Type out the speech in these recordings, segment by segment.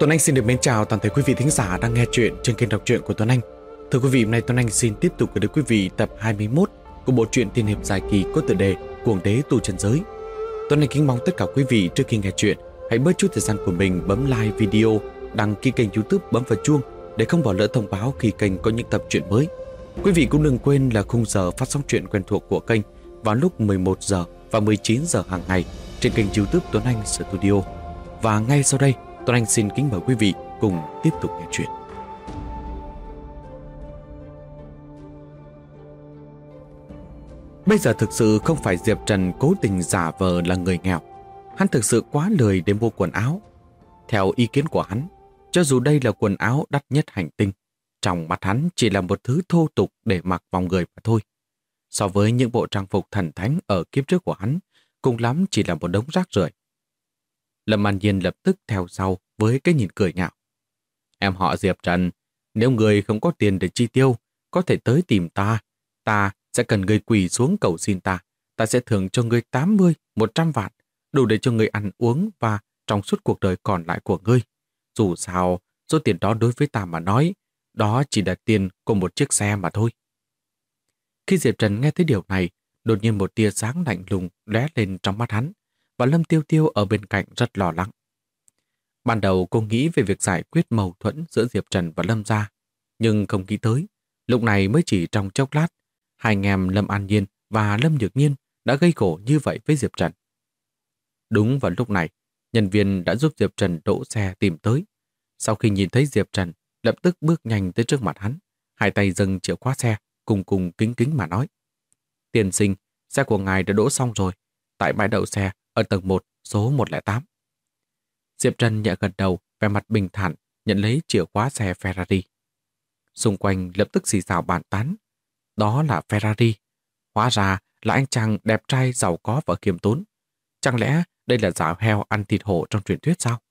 Tuấn Anh xin được mến chào toàn thể quý vị thính giả đang nghe chuyện trên kênh đọc truyện của Tuấn Anh. Thưa quý vị, hôm nay Tuấn Anh xin tiếp tục gửi đến quý vị tập 21 của bộ truyện tiên hiệp dài kỳ có tựa đề Cuồng đế tu chân giới. Tuấn Anh kính mong tất cả quý vị trước khi nghe chuyện hãy bớt chút thời gian của mình bấm like video, đăng ký kênh YouTube, bấm vào chuông để không bỏ lỡ thông báo khi kênh có những tập truyện mới. Quý vị cũng đừng quên là khung giờ phát sóng truyện quen thuộc của kênh vào lúc 11 giờ và 19 giờ hàng ngày trên kênh YouTube Tuấn Anh Studio. Và ngay sau đây, Tuấn Anh xin kính mời quý vị cùng tiếp tục nghe chuyện. Bây giờ thực sự không phải Diệp Trần cố tình giả vờ là người nghèo. Hắn thực sự quá lười để mua quần áo. Theo ý kiến của hắn, cho dù đây là quần áo đắt nhất hành tinh, trong mắt hắn chỉ là một thứ thô tục để mặc vào người mà thôi. So với những bộ trang phục thần thánh ở kiếp trước của hắn, cùng lắm chỉ là một đống rác rưởi. Lâm An Nhiên lập tức theo sau với cái nhìn cười nhạo. Em họ Diệp Trần, nếu người không có tiền để chi tiêu, có thể tới tìm ta. Ta sẽ cần người quỳ xuống cầu xin ta. Ta sẽ thưởng cho người 80, 100 vạn, đủ để cho người ăn uống và trong suốt cuộc đời còn lại của ngươi. Dù sao, số tiền đó đối với ta mà nói, đó chỉ là tiền của một chiếc xe mà thôi. Khi Diệp Trần nghe thấy điều này, đột nhiên một tia sáng lạnh lùng lóe lên trong mắt hắn, và Lâm Tiêu Tiêu ở bên cạnh rất lo lắng. Ban đầu cô nghĩ về việc giải quyết mâu thuẫn giữa Diệp Trần và Lâm gia, nhưng không nghĩ tới, lúc này mới chỉ trong chốc lát, hai anh em Lâm An Nhiên và Lâm Nhược Nhiên đã gây gổ như vậy với Diệp Trần. Đúng vào lúc này, nhân viên đã giúp Diệp Trần đỗ xe tìm tới. Sau khi nhìn thấy Diệp Trần, lập tức bước nhanh tới trước mặt hắn, hai tay dâng chìa khóa xe, cùng kính kính mà nói. Tiên sinh, xe của ngài đã đỗ xong rồi, tại bãi đậu xe ở tầng 1, số 108. Diệp Trần nhẹ gật đầu, vẻ mặt bình thản, nhận lấy chìa khóa xe Ferrari. Xung quanh lập tức xì xào bàn tán. Đó là Ferrari. Hóa ra là anh chàng đẹp trai, giàu có và khiêm tốn. Chẳng lẽ đây là giả heo ăn thịt hổ trong truyền thuyết sao?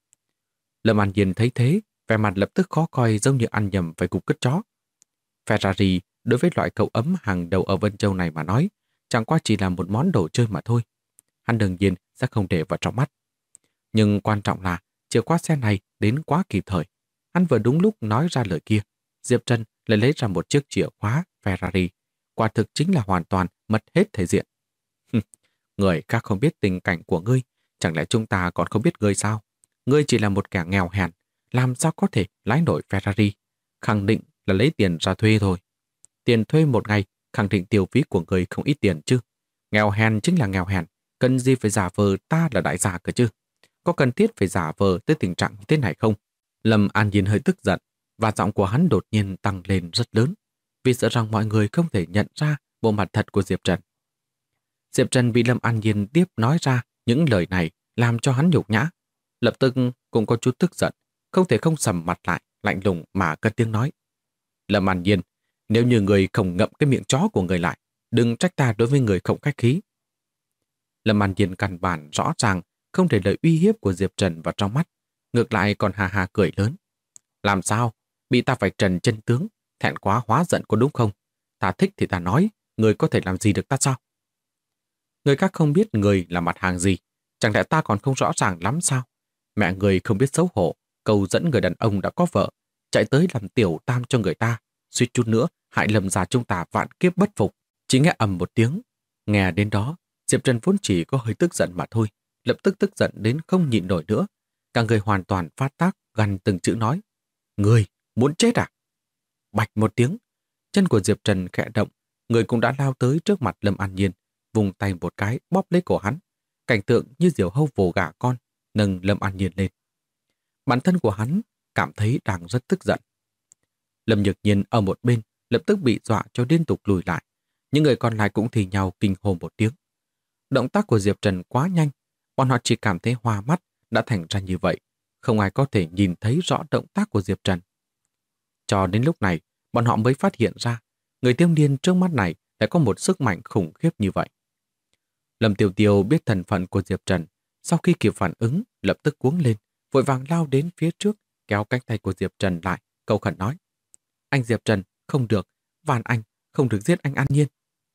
Lâm An Nhiên thấy thế, vẻ mặt lập tức khó coi, giống như ăn nhầm phải cục cất chó. Ferrari đối với loại cậu ấm hàng đầu ở Vân Châu này mà nói, chẳng qua chỉ là một món đồ chơi mà thôi. Hắn đương nhiên sẽ không để vào trong mắt. Nhưng quan trọng là chìa khóa xe này đến quá kịp thời. Hắn vừa đúng lúc nói ra lời kia, Diệp Trần lại lấy ra một chiếc chìa khóa Ferrari. Quả thực chính là hoàn toàn mất hết thể diện. Người khác không biết tình cảnh của ngươi, chẳng lẽ chúng ta còn không biết ngươi sao? Ngươi chỉ là một kẻ nghèo hèn, làm sao có thể lái nổi Ferrari? Khẳng định là lấy tiền ra thuê thôi. Tiền thuê một ngày, khẳng định tiêu phí của ngươi không ít tiền chứ. Nghèo hèn chính là nghèo hèn, cần gì phải giả vờ ta là đại gia cơ chứ? Có cần thiết phải giả vờ tới tình trạng như thế này không? Lâm An Nhiên hơi tức giận, và giọng của hắn đột nhiên tăng lên rất lớn, vì sợ rằng mọi người không thể nhận ra bộ mặt thật của Diệp Trần. Diệp Trần bị Lâm An Nhiên tiếp nói ra những lời này làm cho hắn nhục nhã. Lập tức cũng có chút tức giận, không thể không sầm mặt lại, lạnh lùng mà cất tiếng nói. Lâm An Nhiên, nếu như người không ngậm cái miệng chó của người lại, đừng trách ta đối với người không khách khí. Lâm An Nhiên căn bản rõ ràng không để lời uy hiếp của Diệp Trần vào trong mắt, ngược lại còn hà hà cười lớn. Làm sao? Bị ta vạch trần chân tướng, thẹn quá hóa giận có đúng không? Ta thích thì ta nói, người có thể làm gì được ta sao? Người khác không biết người là mặt hàng gì, chẳng lẽ ta còn không rõ ràng lắm sao? Mẹ người không biết xấu hổ, câu dẫn người đàn ông đã có vợ, chạy tới làm tiểu tam cho người ta, suýt chút nữa hại Lâm gia chúng ta vạn kiếp bất phục. Chỉ nghe ầm một tiếng, nghe đến đó, Diệp Trần vốn chỉ có hơi tức giận mà thôi, lập tức tức giận đến không nhịn nổi nữa. Cả người hoàn toàn phát tác, gằn từng chữ nói. Người, muốn chết à? Bạch một tiếng, chân của Diệp Trần khẽ động, người cũng đã lao tới trước mặt Lâm An Nhiên, vùng tay một cái bóp lấy cổ hắn. Cảnh tượng như diều hâu vồ gà con, nâng Lâm An Nhiên lên. Bản thân của hắn cảm thấy đang rất tức giận. Lâm Nhược Nhiên ở một bên lập tức bị dọa cho liên tục lùi lại. Những người còn lại cũng thì nhau kinh hô một tiếng. Động tác của Diệp Trần quá nhanh, bọn họ chỉ cảm thấy hoa mắt đã thành ra như vậy. Không ai có thể nhìn thấy rõ động tác của Diệp Trần. Cho đến lúc này, bọn họ mới phát hiện ra người thiếu niên trước mắt này lại có một sức mạnh khủng khiếp như vậy. Lâm Tiêu Tiêu biết thân phận của Diệp Trần, sau khi kịp phản ứng, lập tức cuống lên, vội vàng lao đến phía trước, kéo cánh tay của Diệp Trần lại, cầu khẩn nói. Anh Diệp Trần, không được, van anh, không được giết anh An Nhiên.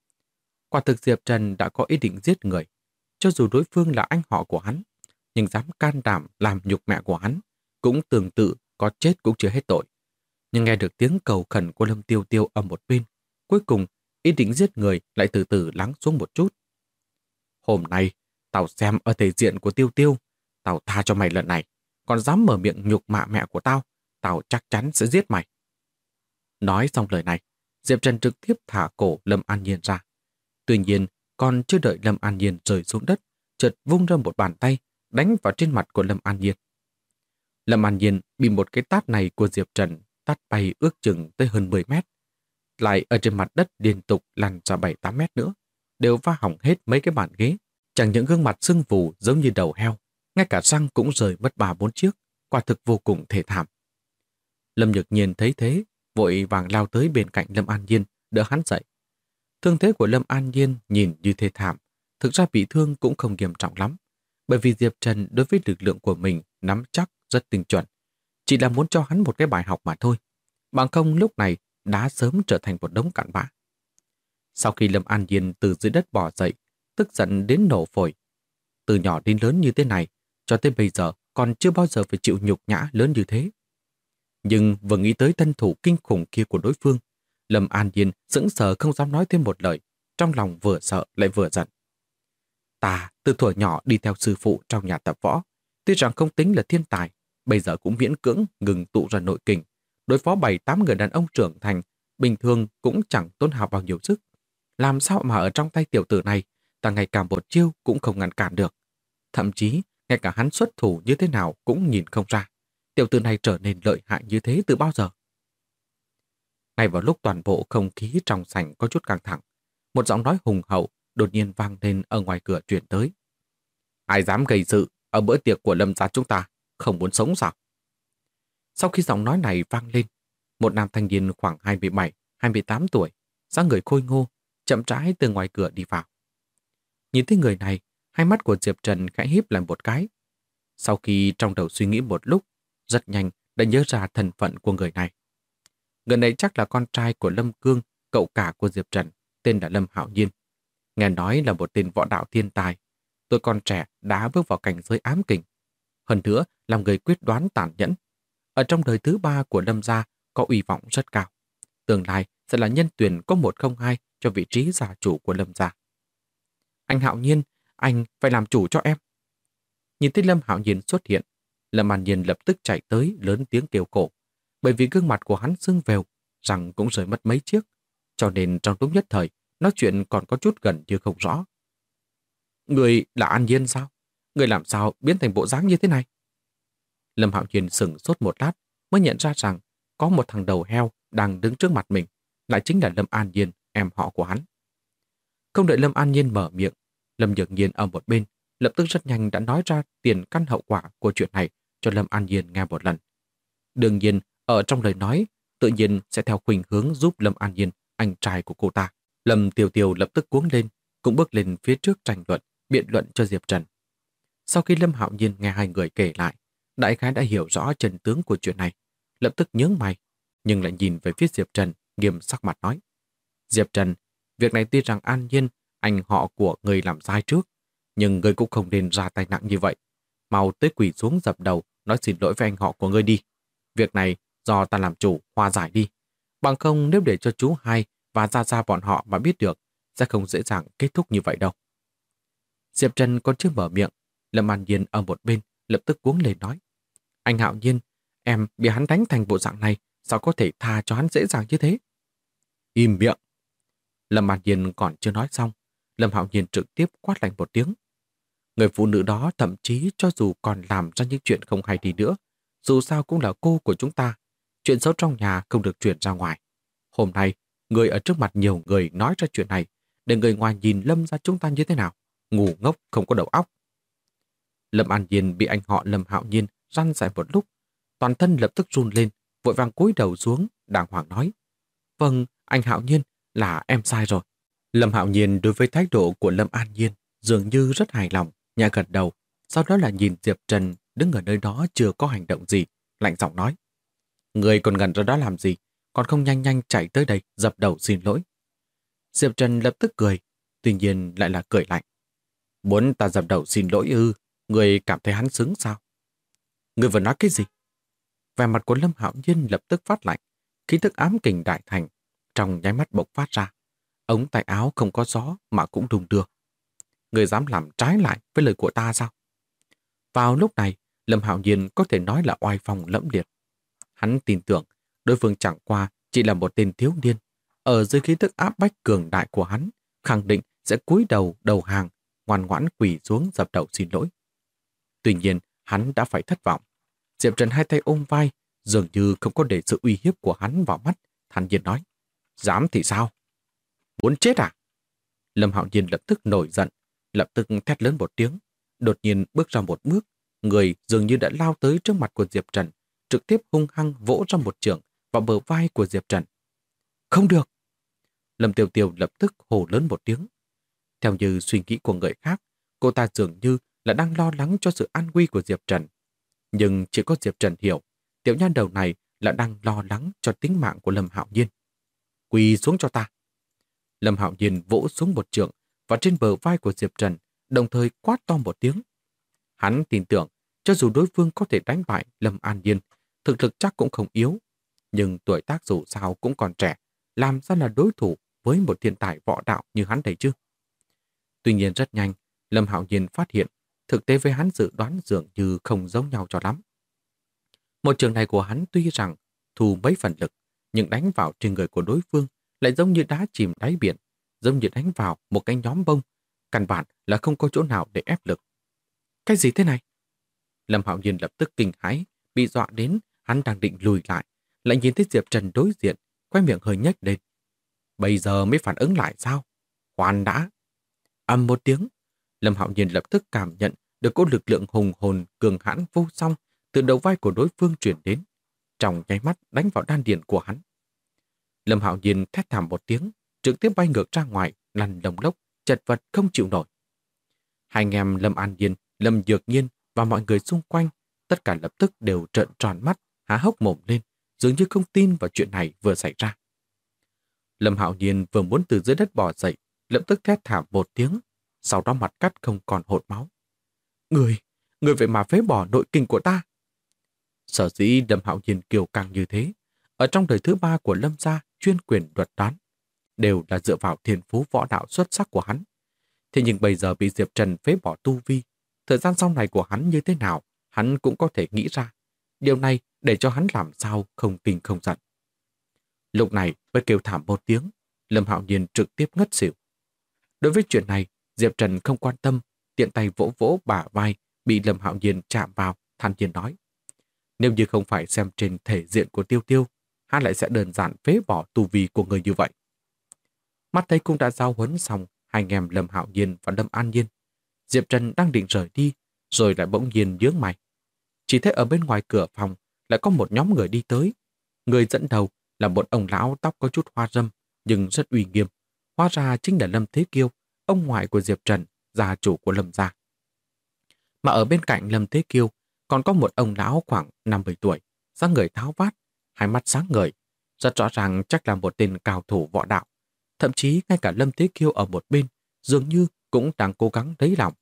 Quả thực Diệp Trần đã có ý định giết người, cho dù đối phương là anh họ của hắn, nhưng dám can đảm làm nhục mẹ của hắn, cũng tương tự có chết cũng chưa hết tội. Nhưng nghe được tiếng cầu khẩn của Lâm Tiêu Tiêu ở một bên, cuối cùng ý định giết người lại từ từ lắng xuống một chút. Hôm nay, tao xem ở thể diện của Tiêu Tiêu, tao tha cho mày lần này, còn dám mở miệng nhục mạ mẹ của tao chắc chắn sẽ giết mày. Nói xong lời này, Diệp Trần trực tiếp thả cổ Lâm An Nhiên ra. Tuy nhiên, còn chưa đợi Lâm An Nhiên rơi xuống đất, chợt vung ra một bàn tay, đánh vào trên mặt của Lâm An Nhiên. Lâm An Nhiên bị một cái tát này của Diệp Trần tát bay ước chừng tới hơn 10 mét. Lại ở trên mặt đất liên tục lăn ra 7-8 mét nữa, đều va hỏng hết mấy cái bàn ghế. Chẳng những gương mặt sưng vù giống như đầu heo, ngay cả răng cũng rời mất 3-4 chiếc, quả thực vô cùng thê thảm. Lâm Nhược Nhiên thấy thế, vội vàng lao tới bên cạnh Lâm An Nhiên, đỡ hắn dậy. Thương thế của Lâm An Nhiên nhìn như thê thảm, thực ra bị thương cũng không nghiêm trọng lắm, bởi vì Diệp Trần đối với lực lượng của mình nắm chắc rất tinh chuẩn, chỉ là muốn cho hắn một cái bài học mà thôi. Bằng không lúc này đã sớm trở thành một đống cặn bã. Sau khi Lâm An Nhiên từ dưới đất bò dậy, tức giận đến nổ phổi. Từ nhỏ đến lớn như thế này, cho tới bây giờ còn chưa bao giờ phải chịu nhục nhã lớn như thế. Nhưng vừa nghĩ tới thân thủ kinh khủng kia của đối phương, Lâm An Nhiên sững sờ không dám nói thêm một lời, trong lòng vừa sợ lại vừa giận. Ta từ thuở nhỏ đi theo sư phụ trong nhà tập võ, tuy rằng không tính là thiên tài, bây giờ cũng miễn cưỡng ngừng tụ ra nội kình, đối phó 7-8 người đàn ông trưởng thành, bình thường cũng chẳng tốn hao bao nhiêu sức. Làm sao mà ở trong tay tiểu tử này, ta ngày cả một chiêu cũng không ngăn cản được. Thậm chí, ngay cả hắn xuất thủ như thế nào cũng nhìn không ra. Tiểu tử này trở nên lợi hại như thế từ bao giờ? Ngay vào lúc toàn bộ không khí trong sảnh có chút căng thẳng, một giọng nói hùng hậu đột nhiên vang lên ở ngoài cửa truyền tới. Ai dám gây sự ở bữa tiệc của Lâm gia chúng ta, không muốn sống sao? Sau khi giọng nói này vang lên, một nam thanh niên khoảng 27-28 tuổi, dáng người khôi ngô, chậm rãi từ ngoài cửa đi vào. Nhìn thấy người này, hai mắt của Diệp Trần khẽ híp lại một cái. Sau khi trong đầu suy nghĩ một lúc, rất nhanh đã nhớ ra thân phận của người này. Người này chắc là con trai của Lâm Cương, cậu cả của Diệp Trần, tên là Lâm Hạo Nhiên. Nghe nói là một tên võ đạo thiên tài, tuổi còn trẻ đã bước vào cảnh giới ám kình. Hơn nữa là người quyết đoán tàn nhẫn. Ở trong đời thứ 3 của Lâm gia có uy vọng rất cao. Tương lai sẽ là nhân tuyển có 102 cho vị trí gia chủ của Lâm gia. Anh Hạo Nhiên, anh phải làm chủ cho em. Nhìn thấy Lâm Hạo Nhiên xuất hiện, Lâm An Nhiên lập tức chạy tới lớn tiếng kêu khổ, bởi vì gương mặt của hắn sưng vèo, răng cũng rời mất mấy chiếc, cho nên trong lúc nhất thời, nói chuyện còn có chút gần như không rõ. Người là An Nhiên sao? Người làm sao biến thành bộ dáng như thế này? Lâm Hạo Nhiên sững sốt một lát, mới nhận ra rằng có một thằng đầu heo đang đứng trước mặt mình, lại chính là Lâm An Nhiên, em họ của hắn. Không đợi Lâm An Nhiên mở miệng, Lâm Nhược Nhiên ở một bên lập tức rất nhanh đã nói ra tiền căn hậu quả của chuyện này cho Lâm An Nhiên nghe một lần. Đương nhiên, ở trong lời nói, tự nhiên sẽ theo khuynh hướng giúp Lâm An Nhiên, anh trai của cô ta. Lâm Tiêu Tiêu lập tức cuống lên, cũng bước lên phía trước tranh luận, biện luận cho Diệp Trần. Sau khi Lâm Hạo Nhiên nghe hai người kể lại, đại khái đã hiểu rõ chân tướng của chuyện này, lập tức nhướng mày, nhưng lại nhìn về phía Diệp Trần, nghiêm sắc mặt nói. Diệp Trần, việc này tuy rằng An Nhiên, anh họ của người làm sai trước, nhưng người cũng không nên ra tay nặng như vậy. Mau tới quỳ xuống dập đầu, nói xin lỗi với anh họ của ngươi đi. Việc này do ta làm chủ, hòa giải đi. Bằng không nếu để cho chú hai và ra bọn họ mà biết được, sẽ không dễ dàng kết thúc như vậy đâu. Diệp Trần còn chưa mở miệng, Lâm An Nhiên ở một bên lập tức cuống lên nói. Anh Hạo Nhiên, em bị hắn đánh thành bộ dạng này, sao có thể tha cho hắn dễ dàng như thế? Im miệng. Lâm An Nhiên còn chưa nói xong, Lâm Hạo Nhiên trực tiếp quát lạnh một tiếng. Người phụ nữ đó thậm chí cho dù còn làm ra những chuyện không hay đi nữa, dù sao cũng là cô của chúng ta. Chuyện xấu trong nhà không được truyền ra ngoài. Hôm nay, người ở trước mặt nhiều người nói ra chuyện này, để người ngoài nhìn Lâm ra chúng ta như thế nào? Ngu ngốc không có đầu óc. Lâm An Nhiên bị anh họ Lâm Hạo Nhiên răn dạy một lúc, toàn thân lập tức run lên, vội vàng cúi đầu xuống, đàng hoàng nói. Vâng, anh Hạo Nhiên, là em sai rồi. Lâm Hạo Nhiên đối với thái độ của Lâm An Nhiên dường như rất hài lòng, nhẹ gật đầu, sau đó là nhìn Diệp Trần đứng ở nơi đó chưa có hành động gì, lạnh giọng nói. Người còn gần ra đó làm gì, còn không nhanh nhanh chạy tới đây dập đầu xin lỗi. Diệp Trần lập tức cười, tuy nhiên lại là cười lạnh. Muốn ta dập đầu xin lỗi ư, người cảm thấy hắn xứng sao? Người vừa nói cái gì? Vẻ mặt của Lâm Hạo Nhiên lập tức phát lạnh, khí tức ám kình đại thành trong nháy mắt bộc phát ra. Ống tay áo không có gió mà cũng đung đưa. Người dám làm trái lại với lời của ta sao? Vào lúc này, Lâm Hạo Nhiên có thể nói là oai phong lẫm liệt. Hắn tin tưởng đối phương chẳng qua chỉ là một tên thiếu niên. Ở dưới khí tức áp bách cường đại của hắn, khẳng định sẽ cúi đầu đầu hàng, ngoan ngoãn quỳ xuống dập đầu xin lỗi. Tuy nhiên, hắn đã phải thất vọng. Diệp Trần hai tay ôm vai, dường như không có để sự uy hiếp của hắn vào mắt, thản nhiên nói: dám thì sao? Muốn chết à? Lâm Hạo Nhiên lập tức nổi giận, lập tức thét lớn một tiếng, đột nhiên bước ra một bước, người dường như đã lao tới trước mặt của Diệp Trần, trực tiếp hung hăng vỗ ra một chưởng vào bờ vai của Diệp Trần. Không được! Lâm Tiêu Tiêu lập tức hô lớn một tiếng. Theo như suy nghĩ của người khác, cô ta dường như là đang lo lắng cho sự an nguy của Diệp Trần. Nhưng chỉ có Diệp Trần hiểu, tiểu nha đầu này là đang lo lắng cho tính mạng của Lâm Hạo Nhiên. Quỳ xuống cho ta! Lâm Hạo Nhiên vỗ xuống một chưởng vào trên bờ vai của Diệp Trần, đồng thời quát to một tiếng. Hắn tin tưởng, cho dù đối phương có thể đánh bại Lâm An Nhiên, thực lực chắc cũng không yếu. Nhưng tuổi tác dù sao cũng còn trẻ, làm sao là đối thủ với một thiên tài võ đạo như hắn đấy chứ? Tuy nhiên rất nhanh, Lâm Hạo Nhiên phát hiện, thực tế với hắn dự đoán dường như không giống nhau cho lắm. Một trường này của hắn tuy rằng thu mấy phần lực, nhưng đánh vào trên người của đối phương lại giống như đá chìm đáy biển, giống như đánh vào một cái nhóm bông, căn bản là không có chỗ nào để ép lực. Cái gì thế này? Lâm Hạo Nhiên lập tức kinh hãi, bị dọa đến, hắn đang định lùi lại, lại nhìn thấy Diệp Trần đối diện, quay miệng hơi nhếch lên. Bây giờ mới phản ứng lại sao? Khoan đã! Ầm một tiếng, Lâm Hạo Nhiên lập tức cảm nhận được cỗ lực lượng hùng hồn cường hãn vô song từ đầu vai của đối phương truyền đến, trong nháy mắt đánh vào đan điền của hắn. Lâm Hạo Nhiên thét thảm một tiếng, trực tiếp bay ngược ra ngoài, lăn lông lốc, chật vật không chịu nổi. Hai anh em Lâm An Nhiên, Lâm Dược Nhiên và mọi người xung quanh, tất cả lập tức đều trợn tròn mắt, há hốc mồm lên, dường như không tin vào chuyện này vừa xảy ra. Lâm Hạo Nhiên vừa muốn từ dưới đất bò dậy, lập tức thét thảm một tiếng, sau đó mặt cắt không còn hột máu. Người vậy mà phế bỏ nội kinh của ta. Sở dĩ Lâm Hạo Nhiên kiêu căng như thế, ở trong đời thứ ba của Lâm gia chuyên quyền đoạt đoán, đều là dựa vào thiên phú võ đạo xuất sắc của hắn. Thế nhưng bây giờ bị Diệp Trần phế bỏ tu vi, thời gian sau này của hắn như thế nào, hắn cũng có thể nghĩ ra. Điều này để cho hắn làm sao không kinh không giận. Lúc này mới kêu thảm một tiếng, Lâm Hạo Nhiên trực tiếp ngất xỉu. Đối với chuyện này, Diệp Trần không quan tâm, tiện tay vỗ vỗ bả vai bị Lâm Hạo Nhiên chạm vào, than nhiên nói: nếu như không phải xem trên thể diện của Tiêu Tiêu, hắn lại sẽ đơn giản phế bỏ tu vi của người như vậy. Mắt thấy cũng đã giao huấn xong hai anh em Lâm Hạo Nhiên và Lâm An Nhiên, Diệp Trần đang định rời đi, rồi lại bỗng nhiên nhướng mày. Chỉ thấy ở bên ngoài cửa phòng lại có một nhóm người đi tới. Người dẫn đầu là một ông lão tóc có chút hoa râm, nhưng rất uy nghiêm. Hóa ra chính là Lâm Thế Kiêu, ông ngoại của Diệp Trần, gia chủ của Lâm gia. Mà ở bên cạnh Lâm Thế Kiêu còn có một ông lão khoảng 50 tuổi, dáng người tháo vát, hai mắt sáng ngời, rất rõ ràng chắc là một tên cao thủ võ đạo. Thậm chí ngay cả Lâm Thế Kiêu ở một bên dường như cũng đang cố gắng lấy lòng.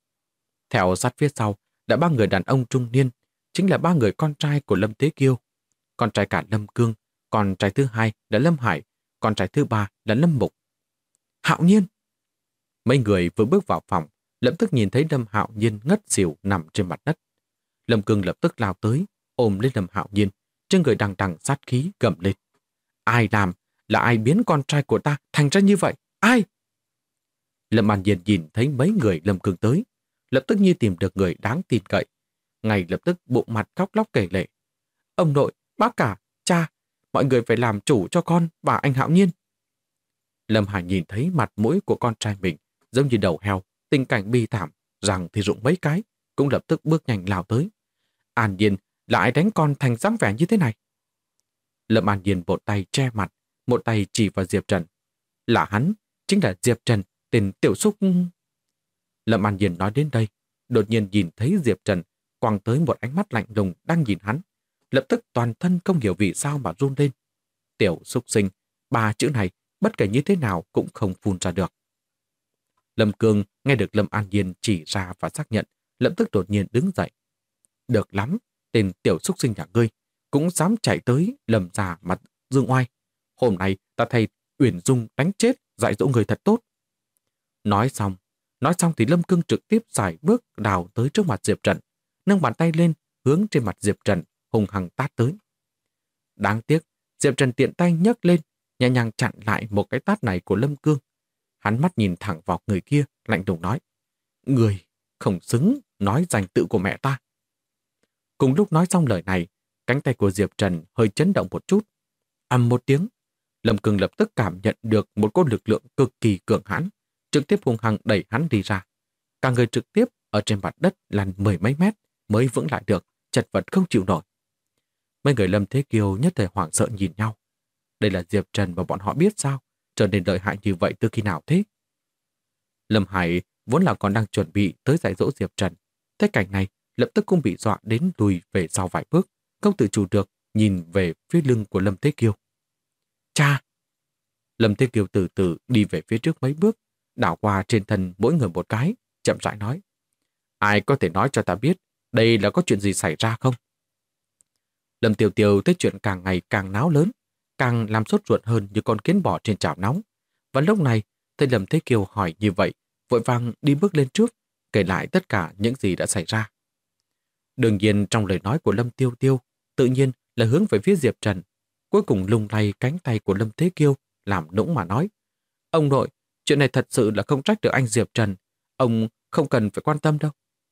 Theo sát phía sau là ba người đàn ông trung niên, chính là ba người con trai của Lâm Thế Kiêu. Con trai cả Lâm Cương, con trai thứ hai là Lâm Hải, con trai thứ ba là Lâm Mục. Hạo Nhiên! Mấy người vừa bước vào phòng, lập tức nhìn thấy Lâm Hạo Nhiên ngất xỉu nằm trên mặt đất. Lâm Cương lập tức lao tới, ôm lên Lâm Hạo Nhiên, trên người đằng đằng sát khí gầm lên. Ai làm? Là ai biến con trai của ta thành ra như vậy? Ai? Lâm An Nhiên nhìn thấy mấy người Lâm Cương tới, lập tức như tìm được người đáng tin cậy. Ngay lập tức bụng mặt khóc lóc kể lể. Ông nội, bác cả, cha, mọi người phải làm chủ cho con và anh Hạo Nhiên. Lâm Hải nhìn thấy mặt mũi của con trai mình giống như đầu heo, tình cảnh bi thảm, rằng thì rụng mấy cái, cũng lập tức bước nhanh lao tới. An Nhiên, là ai đánh con thành dáng vẻ như thế này? Lâm An Nhiên một tay che mặt, một tay chỉ vào Diệp Trần. Là hắn, chính là Diệp Trần, tên tiểu xúc. Lâm An Nhiên nói đến đây, đột nhiên nhìn thấy Diệp Trần quăng tới một ánh mắt lạnh lùng đang nhìn hắn, lập tức toàn thân không hiểu vì sao mà run lên. Tiểu xúc sinh, ba chữ này bất kể như thế nào cũng không phun ra được. Lâm Cương nghe được Lâm An Nhiên chỉ ra và xác nhận, lập tức đột nhiên đứng dậy. Được lắm, tên tiểu xúc sinh nhà ngươi, cũng dám chạy tới Lâm gia mặt dương oai. Hôm nay ta thầy Uyển Dung đánh chết, dạy dỗ người thật tốt. Nói xong thì Lâm Cương trực tiếp xài bước đào tới trước mặt Diệp Trần, nâng bàn tay lên, hướng trên mặt Diệp Trần, hùng hăng tát tới. Đáng tiếc, Diệp Trần tiện tay nhấc lên, nhẹ nhàng chặn lại một cái tát này của Lâm Cương. Hắn mắt nhìn thẳng vào người kia, lạnh lùng nói: Người không xứng nói danh tự của mẹ ta. Cùng lúc nói xong lời này, cánh tay của Diệp Trần hơi chấn động một chút. Ầm một tiếng, Lâm Cương lập tức cảm nhận được một cỗ lực lượng cực kỳ cường hãn, trực tiếp hung hăng đẩy hắn đi ra. Cả người trực tiếp ở trên mặt đất lăn mười mấy mét mới vững lại được, chật vật không chịu nổi. Mấy người Lâm Thế Kiêu nhất thời hoảng sợ nhìn nhau. Đây là Diệp Trần và bọn họ biết sao, trở nên lợi hại như vậy từ khi nào thế? Lâm Hải vốn là còn đang chuẩn bị tới dạy dỗ Diệp Trần. Thấy cảnh này, lập tức cũng bị dọa đến lùi về sau vài bước, không tự chủ được nhìn về phía lưng của Lâm Thế Kiêu. Cha! Lâm Thế Kiêu từ từ đi về phía trước mấy bước, đảo qua trên thân mỗi người một cái, chậm rãi nói: Ai có thể nói cho ta biết đây là có chuyện gì xảy ra không? Lâm Tiêu Tiêu thấy chuyện càng ngày càng náo lớn, càng làm sốt ruột hơn như con kiến bò trên chảo nóng. Và lúc này, thấy Lâm Thế Kiêu hỏi như vậy, vội vàng đi bước lên trước, kể lại tất cả những gì đã xảy ra. Đương nhiên trong lời nói của Lâm Tiêu Tiêu, tự nhiên là hướng về phía Diệp Trần, cuối cùng lung lay cánh tay của Lâm Thế Kiêu, làm nũng mà nói: Ông nội, chuyện này thật sự là không trách được anh Diệp Trần, ông không cần phải quan tâm đâu.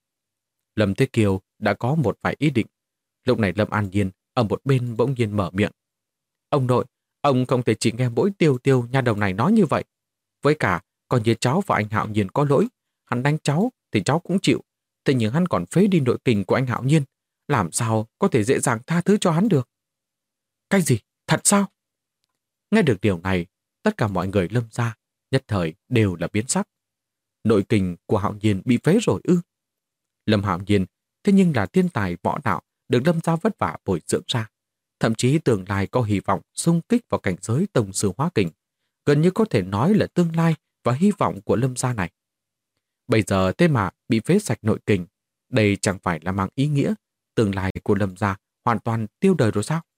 Lâm Thế Kiêu đã có một vài ý định. Lúc này Lâm An Nhiên ở một bên bỗng nhiên mở miệng: Ông nội, ông không thể chỉ nghe mỗi Tiêu Tiêu nha đầu này nói như vậy. Với cả, còn như cháu và anh Hạo Nhiên có lỗi, hắn đánh cháu thì cháu cũng chịu, thế nhưng hắn còn phế đi nội kình của anh Hạo Nhiên, làm sao có thể dễ dàng tha thứ cho hắn được? Cái gì? Thật sao? Nghe được điều này, tất cả mọi người Lâm gia nhất thời đều là biến sắc. Nội kình của Hạo Nhiên bị phế rồi ư? Lâm Hạo Nhiên thế nhưng là thiên tài võ đạo được Lâm gia vất vả bồi dưỡng ra, thậm chí tương lai có hy vọng xung kích vào cảnh giới tông sư hóa kình, gần như có thể nói là tương lai và hy vọng của Lâm gia này. Bây giờ thế mà bị phế sạch nội kình, đây chẳng phải là mang ý nghĩa tương lai của Lâm gia hoàn toàn tiêu đời rồi sao?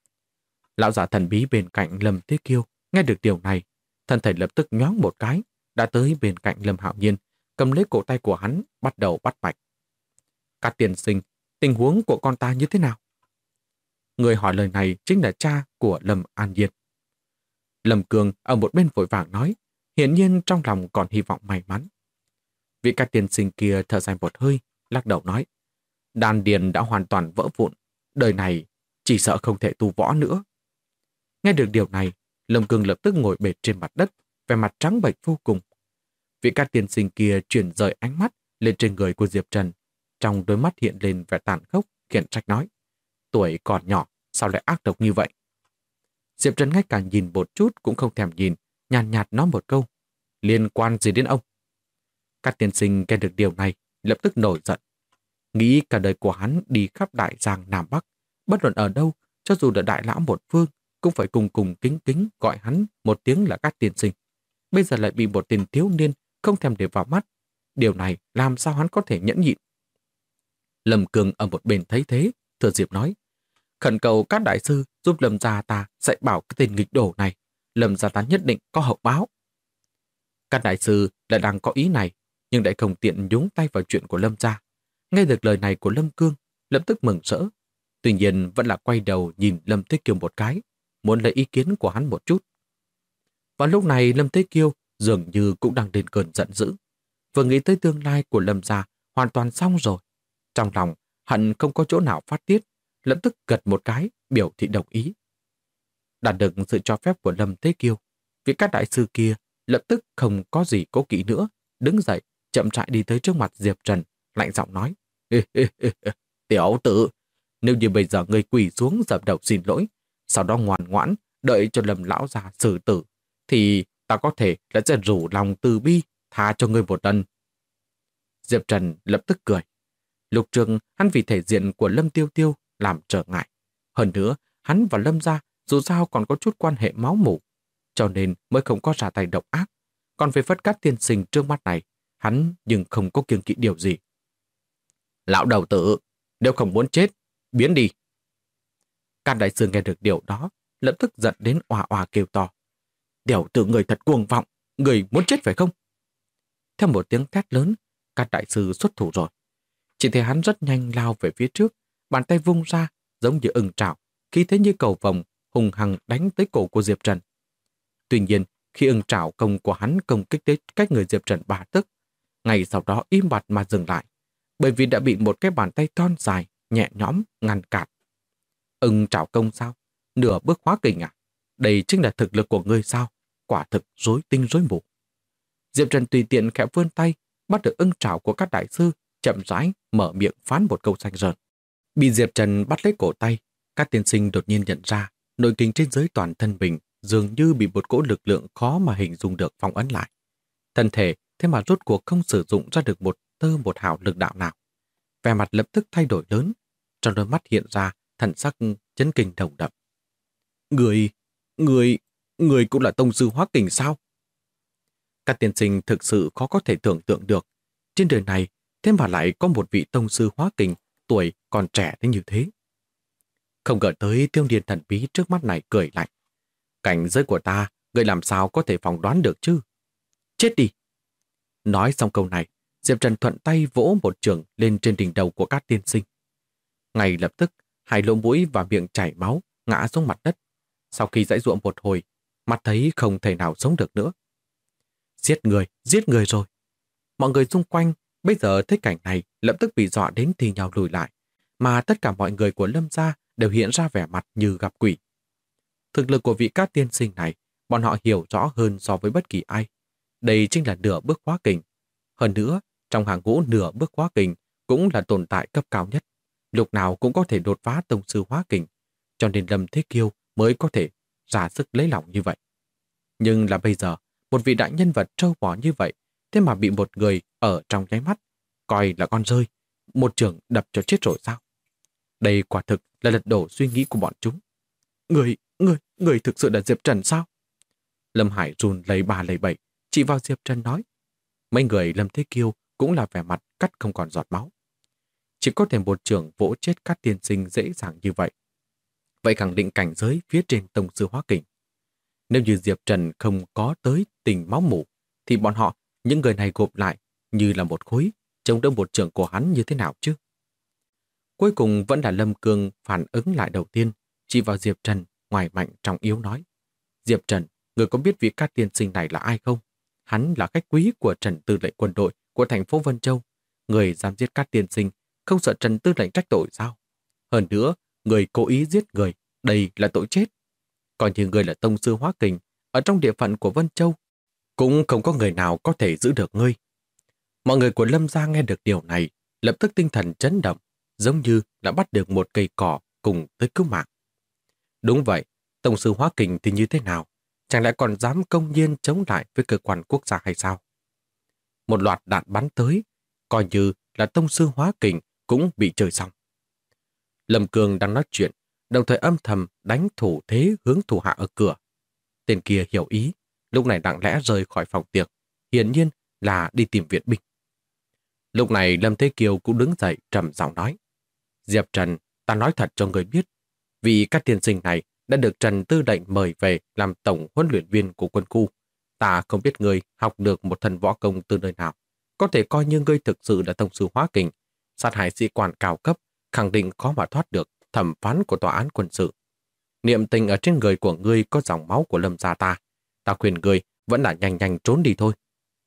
Lão giả thần bí bên cạnh Lâm Thế Kiêu nghe được điều này, thân thể lập tức nhoáng một cái, đã tới bên cạnh Lâm Hạo Nhiên, cầm lấy cổ tay của hắn, bắt đầu bắt mạch. Các tiên sinh, tình huống của con ta như thế nào? Người hỏi lời này chính là cha của Lâm An Nhiên. Lâm Cường ở một bên vội vàng nói, hiển nhiên trong lòng còn hy vọng may mắn. Vị các tiên sinh kia thở dài một hơi, lắc đầu nói: đan điền đã hoàn toàn vỡ vụn, đời này chỉ sợ không thể tu võ nữa. Nghe được điều này, Lâm Cường lập tức ngồi bệt trên mặt đất, vẻ mặt trắng bệch vô cùng. Vị các tiên sinh kia chuyển rời ánh mắt lên trên người của Diệp Trần, trong đôi mắt hiện lên vẻ tàn khốc, khiển trách nói: tuổi còn nhỏ, sao lại ác độc như vậy? Diệp Trần ngay cả nhìn một chút cũng không thèm nhìn, nhàn nhạt nói một câu: liên quan gì đến ông? Các tiên sinh nghe được điều này, lập tức nổi giận. Nghĩ cả đời của hắn đi khắp Đại Giang Nam Bắc, bất luận ở đâu, cho dù là đại lão một phương, cũng phải cùng cùng kính kính gọi hắn một tiếng là các tiên sinh. Bây giờ lại bị một tên thiếu niên không thèm để vào mắt. Điều này làm sao hắn có thể nhẫn nhịn? Lâm Cường ở một bên thấy thế, thừa dịp nói: khẩn cầu các đại sư giúp Lâm gia ta dạy bảo cái tên nghịch đổ này. Lâm gia ta nhất định có hậu báo. Các đại sư lại đang có ý này, nhưng lại không tiện nhúng tay vào chuyện của Lâm gia. Nghe được lời này của Lâm Cương, lập tức mừng rỡ. Tuy nhiên vẫn là quay đầu nhìn Lâm Thế Kiêu một cái, muốn lấy ý kiến của hắn một chút. Vào lúc này Lâm Thế Kiêu dường như cũng đang lên cơn giận dữ. Vừa nghĩ tới tương lai của Lâm gia hoàn toàn xong rồi. Trong lòng hận không có chỗ nào phát tiết, lập tức gật một cái, biểu thị đồng ý. Đạt được sự cho phép của Lâm Thế Kiêu, vị các đại sư kia lập tức không có gì cố kỵ nữa, đứng dậy, chậm rãi đi tới trước mặt Diệp Trần, lạnh giọng nói: tiểu tử, nếu như bây giờ ngươi quỳ xuống dập đầu xin lỗi, sau đó ngoan ngoãn đợi cho Lâm lão già xử tử, thì ta có thể là sẽ rủ lòng từ bi tha cho ngươi một lần. Diệp Trần lập tức cười. Lục Trường hắn vì thể diện của Lâm Tiêu Tiêu làm trở ngại. Hơn nữa, hắn và Lâm gia dù sao còn có chút quan hệ máu mủ, cho nên mới không có ra tay độc ác. Còn về Phất Cát tiên sinh trước mắt này, hắn nhưng không có kiêng kỵ điều gì. Lão đầu tử, nếu không muốn chết, biến đi. Càn đại sư nghe được điều đó, lập tức giận đến oà oà kêu to. Tiểu tử người thật cuồng vọng, người muốn chết phải không? Theo một tiếng thét lớn, Càn đại sư xuất thủ rồi. Chỉ thấy hắn rất nhanh lao về phía trước, bàn tay vung ra giống như ưng trảo, khí thế như cầu vồng, hùng hăng đánh tới cổ của Diệp Trần. Tuy nhiên, khi ưng trảo công của hắn công kích tới cách người Diệp Trần 3 tấc, ngay sau đó im bặt mà dừng lại, bởi vì đã bị một cái bàn tay thon dài, nhẹ nhõm ngăn cản. Ưng trảo công sao? Nửa bước hóa kình à? Đây chính là thực lực của ngươi sao? Quả thực rối tinh rối mù. Diệp Trần tùy tiện khẽ vươn tay, bắt được ưng trảo của các đại sư, chậm rãi mở miệng phán một câu xanh rợn. Bị Diệp Trần bắt lấy cổ tay, các tiên sinh đột nhiên nhận ra nội kình trên dưới toàn thân mình dường như bị một cỗ lực lượng khó mà hình dung được phong ấn lại. Thân thể thế mà rốt cuộc không sử dụng ra được một hào lực đạo nào. Vẻ mặt lập tức thay đổi lớn, trong đôi mắt hiện ra thần sắc chấn kinh đồng đậm. Người cũng là tông sư hóa kình sao? Các tiên sinh thực sự khó có thể tưởng tượng được. Trên đời này, thế mà lại có một vị tông sư hóa kình tuổi còn trẻ đến như thế. Không ngờ tới Tiêu Niên thần bí trước mắt này cười lạnh. Cảnh giới của ta, người làm sao có thể phỏng đoán được chứ? Chết đi! Nói xong câu này, Diệp Trần thuận tay vỗ một trường lên trên đỉnh đầu của các tiên sinh. Ngay lập tức, hai lỗ mũi và miệng chảy máu, ngã xuống mặt đất. Sau khi giãy giụa một hồi, mặt thấy không thể nào sống được nữa. Giết người rồi! Mọi người xung quanh bây giờ thấy cảnh này lập tức bị dọa đến thì nhau lùi lại, mà tất cả mọi người của Lâm gia đều hiện ra vẻ mặt như gặp quỷ. Thực lực của vị các tiên sinh này, bọn họ hiểu rõ hơn so với bất kỳ ai. Đây chính là nửa bước hóa kình. Hơn nữa, trong hàng ngũ nửa bước hóa kình cũng là tồn tại cấp cao nhất. Lúc nào cũng có thể đột phá tông sư hóa kình, cho nên Lâm Thế Kiêu mới có thể ra sức lấy lòng như vậy. Nhưng là bây giờ, một vị đại nhân vật trâu bò như vậy, thế mà bị một người ở trong nháy mắt, coi là con rơi, một chưởng đập cho chết rồi sao? Đây quả thực là lật đổ suy nghĩ của bọn chúng. Người thực sự là Diệp Trần sao? Lâm Hải run lẩy bà lẩy bẩy, chỉ vào Diệp Trần nói. Mấy người Lâm Thế Kiêu cũng là vẻ mặt cắt không còn giọt máu. Chỉ có thể một chưởng vỗ chết các tiên sinh dễ dàng như vậy. Vậy khẳng định cảnh giới phía trên tông sư hóa kình. Nếu như Diệp Trần không có tới tình máu mủ, thì bọn họ, những người này gộp lại như là một khối, chống đỡ một chưởng của hắn như thế nào chứ? Cuối cùng vẫn là Lâm Cương phản ứng lại đầu tiên, chỉ vào Diệp Trần, ngoài mạnh trong yếu nói. Diệp Trần, người có biết vị các tiên sinh này là ai không? Hắn là khách quý của Trần Tư lệnh quân đội của thành phố Vân Châu. Người dám giết các tiên sinh, không sợ Trần Tư lệnh trách tội sao? Hơn nữa, người cố ý giết người, đây là tội chết. Còn như người là tông sư hóa kình, ở trong địa phận của Vân Châu, cũng không có người nào có thể giữ được ngươi. Mọi người của Lâm gia nghe được điều này, lập tức tinh thần chấn động, giống như đã bắt được một cây cỏ cùng tới cứu mạng. Đúng vậy, tông sư hóa kình thì như thế nào? Chẳng lẽ còn dám công nhiên chống lại với cơ quan quốc gia hay sao? Một loạt đạn bắn tới, coi như là tông sư hóa kình cũng bị chơi xong. Lâm Cương đang nói chuyện, đồng thời âm thầm đánh thủ thế hướng thủ hạ ở cửa. Tên kia hiểu ý, lúc này lặng lẽ rời khỏi phòng tiệc, hiển nhiên là đi tìm viện binh. Lúc này Lâm Thế Kiều cũng đứng dậy trầm giọng nói. Diệp Trần, ta nói thật cho người biết, vì các tiên sinh này đã được Trần Tư lệnh mời về làm tổng huấn luyện viên của quân khu. Ta không biết người học được một thần võ công từ nơi nào. Có thể coi như ngươi thực sự là tông sư hóa kình, sát hại sĩ quan cao cấp, khẳng định khó mà thoát được thẩm phán của tòa án quân sự. Niệm tình ở trên người của ngươi có dòng máu của Lâm gia ta. Ta khuyên ngươi vẫn là nhanh nhanh trốn đi thôi.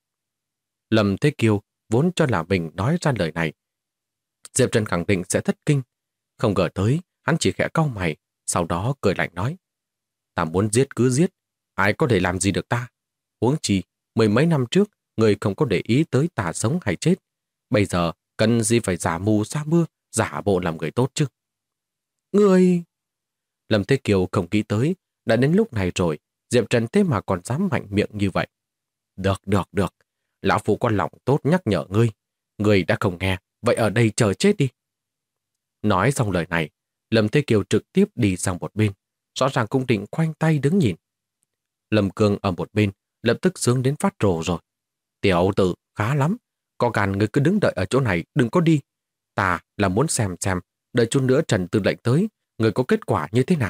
Lâm Thế Kiêu vốn cho là mình nói ra lời này. Diệp Trần khẳng định sẽ thất kinh. Không ngờ tới, hắn chỉ khẽ cau mày, sau đó cười lạnh nói. Ta muốn giết cứ giết, ai có thể làm gì được ta? Huống chi, mười mấy năm trước, người không có để ý tới ta sống hay chết. Bây giờ, cần gì phải giả mù sa mưa, giả bộ làm người tốt chứ? Người... Lâm Thế Kiều không nghĩ tới, đã đến lúc này rồi, Diệp Trần thế mà còn dám mạnh miệng như vậy. Được. Lão Phu có lòng tốt nhắc nhở ngươi. Ngươi đã không nghe, vậy ở đây chờ chết đi. Nói xong lời này, Lâm Thế Kiều trực tiếp đi sang một bên, rõ ràng cũng định khoanh tay đứng nhìn. Lâm Cương ở một bên, lập tức sướng đến phát rồ rồi. Tiểu tử, khá lắm. Có gan ngươi cứ đứng đợi ở chỗ này, đừng có đi. Ta là muốn xem, đợi chút nữa Trần Tư lệnh tới, người có kết quả như thế nào?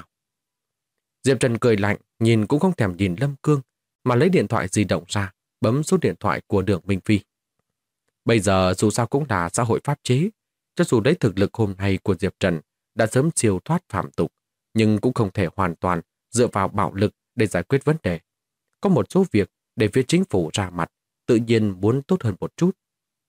Diệp Trần cười lạnh, nhìn cũng không thèm nhìn Lâm Cương, mà lấy điện thoại di động ra, bấm số điện thoại của Đường Minh Phi. Bây giờ dù sao cũng là xã hội pháp chế, cho dù đấy thực lực hôm nay của Diệp Trần đã sớm siêu thoát phạm tục, nhưng cũng không thể hoàn toàn dựa vào bạo lực để giải quyết vấn đề. Có một số việc để phía chính phủ ra mặt, tự nhiên muốn tốt hơn một chút.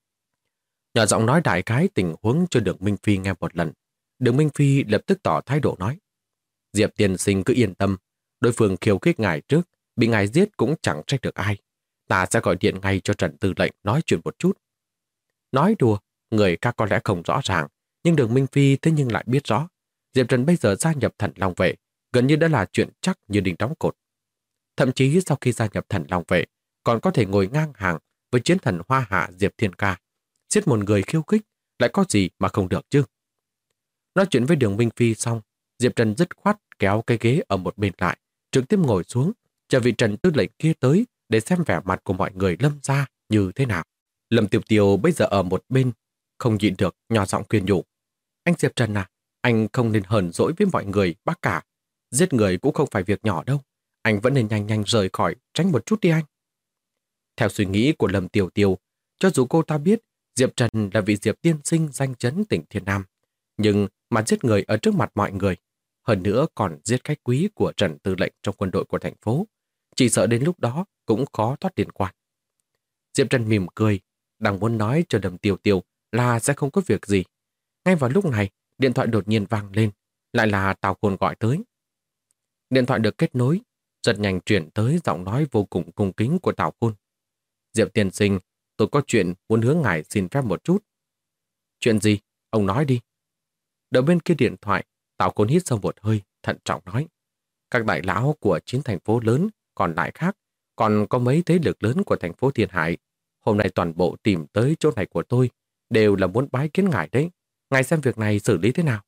Nhỏ giọng nói đại khái tình huống cho Đường Minh Phi nghe một lần. Đường Minh Phi lập tức tỏ thái độ nói: Diệp tiên sinh cứ yên tâm, đối phương khiêu khích ngài trước, bị ngài giết cũng chẳng trách được ai. Ta sẽ gọi điện ngay cho Trần Tư lệnh nói chuyện một chút. Nói đùa, người khác có lẽ không rõ ràng, nhưng Đường Minh Phi thế nhưng lại biết rõ. Diệp Trần bây giờ gia nhập Thần Long Vệ, gần như đã là chuyện chắc như đinh đóng cột. Thậm chí sau khi gia nhập Thần Long Vệ, còn có thể ngồi ngang hàng với chiến thần Hoa Hạ Diệp Thiên Ca. Giết một người khiêu khích, lại có gì mà không được chứ? Nói chuyện với Đường Minh Phi xong, Diệp Trần dứt khoát kéo cái ghế ở một bên lại, trực tiếp ngồi xuống, chờ vị Trần Tư lệnh kia tới để xem vẻ mặt của mọi người Lâm gia như thế nào. Lâm Tiểu Tiểu bây giờ ở một bên, không nhịn được nhỏ giọng khuyên nhủ: Anh Diệp Trần à, anh không nên hờn dỗi với mọi người bác cả. Giết người cũng không phải việc nhỏ đâu. Anh vẫn nên nhanh nhanh rời khỏi, tránh một chút đi anh. Theo suy nghĩ của Lâm Tiểu Tiểu, cho dù cô ta biết Diệp Trần là vị Diệp tiên sinh danh chấn tỉnh Thiên Nam, nhưng mà giết người ở trước mặt mọi người, hơn nữa còn giết khách quý của Trần Tư lệnh trong quân đội của thành phố, chỉ sợ đến lúc đó cũng khó thoát liên quan. Diệp Trần mỉm cười, đang muốn nói cho Lâm Tiểu Tiểu là sẽ không có việc gì. Ngay vào lúc này, điện thoại đột nhiên vang lên, lại là Tào Khôn gọi tới. Điện thoại được kết nối, rất nhanh chuyển tới giọng nói vô cùng cung kính của Tào Khôn. Diệp tiên sinh, tôi có chuyện muốn hướng ngài xin phép một chút. Chuyện gì? Ông nói đi. Đầu bên kia điện thoại, Tào Khôn hít sâu một hơi, thận trọng nói. Các đại lão của 9 thành phố lớn còn lại khác, còn có mấy thế lực lớn của thành phố Thiên Hải. Hôm nay toàn bộ tìm tới chỗ này của tôi, đều là muốn bái kiến ngài đấy. Ngài xem việc này xử lý thế nào?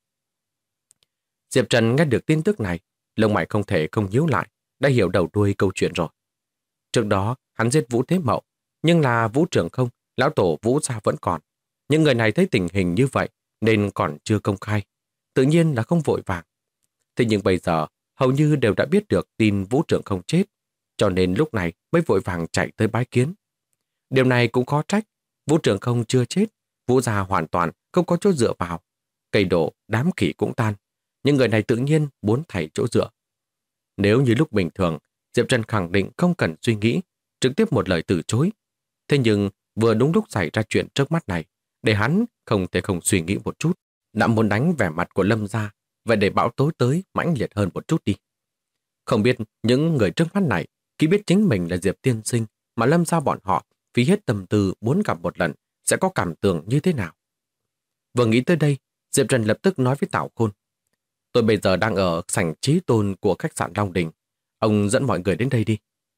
Diệp Trần nghe được tin tức này, lông mày không thể không nhíu lại, đã hiểu đầu đuôi câu chuyện rồi. Trước đó, hắn giết Vũ Thế Mậu, nhưng là Vũ Trường Không, lão tổ Vũ gia vẫn còn. Những người này thấy tình hình như vậy, nên còn chưa công khai. Tự nhiên là không vội vàng. Thế nhưng bây giờ, hầu như đều đã biết được tin Vũ Trường Không chết, cho nên lúc này mới vội vàng chạy tới bái kiến. Điều này cũng khó trách, Vũ Trường Không chưa chết, Vũ gia hoàn toàn không có chỗ dựa vào. Cây đổ, đám khỉ cũng tan. Nhưng người này tự nhiên muốn thay chỗ dựa. Nếu như lúc bình thường, Diệp Trần khẳng định không cần suy nghĩ, trực tiếp một lời từ chối. Thế nhưng vừa đúng lúc xảy ra chuyện trước mắt này, để hắn không thể không suy nghĩ một chút, đã muốn đánh vẻ mặt của Lâm gia, vậy để bão tố tới mãnh liệt hơn một chút đi. Không biết những người trước mắt này khi biết chính mình là Diệp tiên sinh mà Lâm gia bọn họ phí hết tâm tư muốn gặp một lần sẽ có cảm tưởng như thế nào. Vừa nghĩ tới đây, Diệp Trần lập tức nói với Tào Khôn. Tôi bây giờ đang ở sảnh Chí Tôn của khách sạn Long Đình. Ông dẫn mọi người đến đây đi.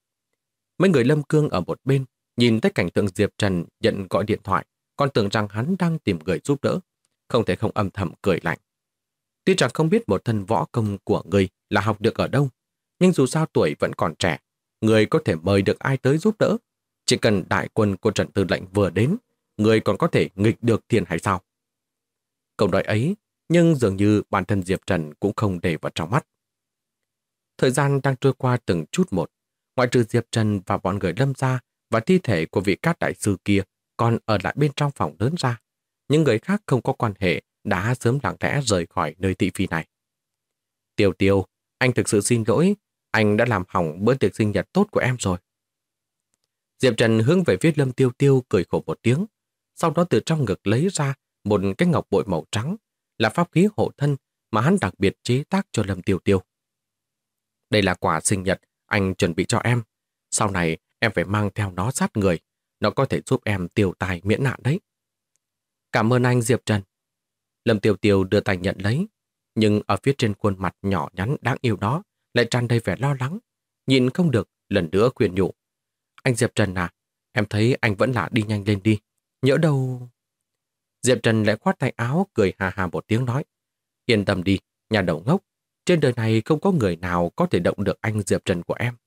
Mấy người Lâm Cương ở một bên, nhìn thấy cảnh tượng Diệp Trần nhận gọi điện thoại, còn tưởng rằng hắn đang tìm người giúp đỡ, không thể không âm thầm cười lạnh. Tuy rằng không biết một thân võ công của người là học được ở đâu, nhưng dù sao tuổi vẫn còn trẻ, người có thể mời được ai tới giúp đỡ. Chỉ cần đại quân của Trần Tư lệnh vừa đến, người còn có thể nghịch được thiên hay sao? Câu nói ấy, nhưng dường như bản thân Diệp Trần cũng không để vào trong mắt. Thời gian đang trôi qua từng chút một, ngoại trừ Diệp Trần và bọn người Lâm gia và thi thể của vị Cát đại sư kia còn ở lại bên trong phòng lớn ra. Những người khác không có quan hệ đã sớm lặng lẽ rời khỏi nơi thị phi này. Tiêu Tiêu, anh thực sự xin lỗi, anh đã làm hỏng bữa tiệc sinh nhật tốt của em rồi. Diệp Trần hướng về phía Lâm Tiêu Tiêu cười khổ một tiếng, sau đó từ trong ngực lấy ra một cái ngọc bội màu trắng, là pháp khí hộ thân mà hắn đặc biệt chế tác cho Lâm Tiêu Tiêu. Đây là quà sinh nhật anh chuẩn bị cho em. Sau này em phải mang theo nó sát người. Nó có thể giúp em tiêu tài miễn nạn đấy. Cảm ơn anh Diệp Trần. Lâm Tiêu Tiêu đưa tay nhận lấy. Nhưng ở phía trên khuôn mặt nhỏ nhắn đáng yêu đó lại tràn đầy vẻ lo lắng. Nhìn không được, lần nữa khuyên nhủ. Anh Diệp Trần à, em thấy anh vẫn là đi nhanh lên đi. Nhỡ đâu... Diệp Trần lại khoát tay áo cười hà hà một tiếng nói. Yên tâm đi, nhà đầu ngốc. Trên đời này không có người nào có thể động được anh Diệp Trần của em.